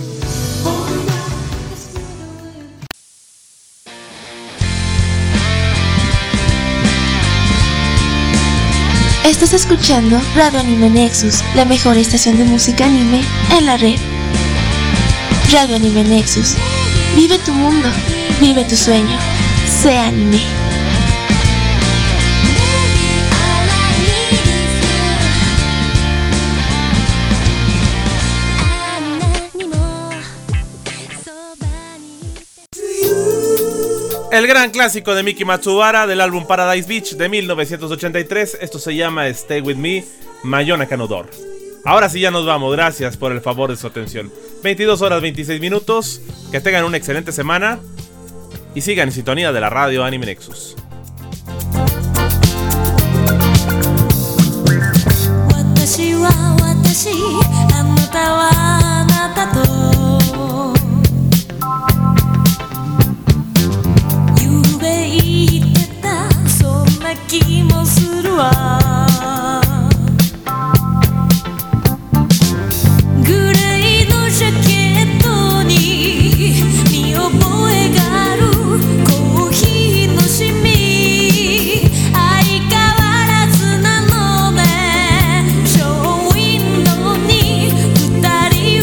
Estás escuchando Radio Anime Nexus, la mejor estación de música anime en la red. Radio Anime Nexus. Vive tu mundo, vive tu sueño. de anime. El gran clásico de Miki Matsubara del álbum Paradise Beach de mil novecientos ochenta y tres. Esto se llama Stay With Me, Mayonaka no Door. Ahora sí ya nos vamos, gracias por el favor de su atención. veintidós horas veintiséis minutos, que tengan una excelente semana y sigan en sintonía de la radio Anime Nexus. Daddy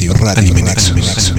Radio, Radio Anime Nexus.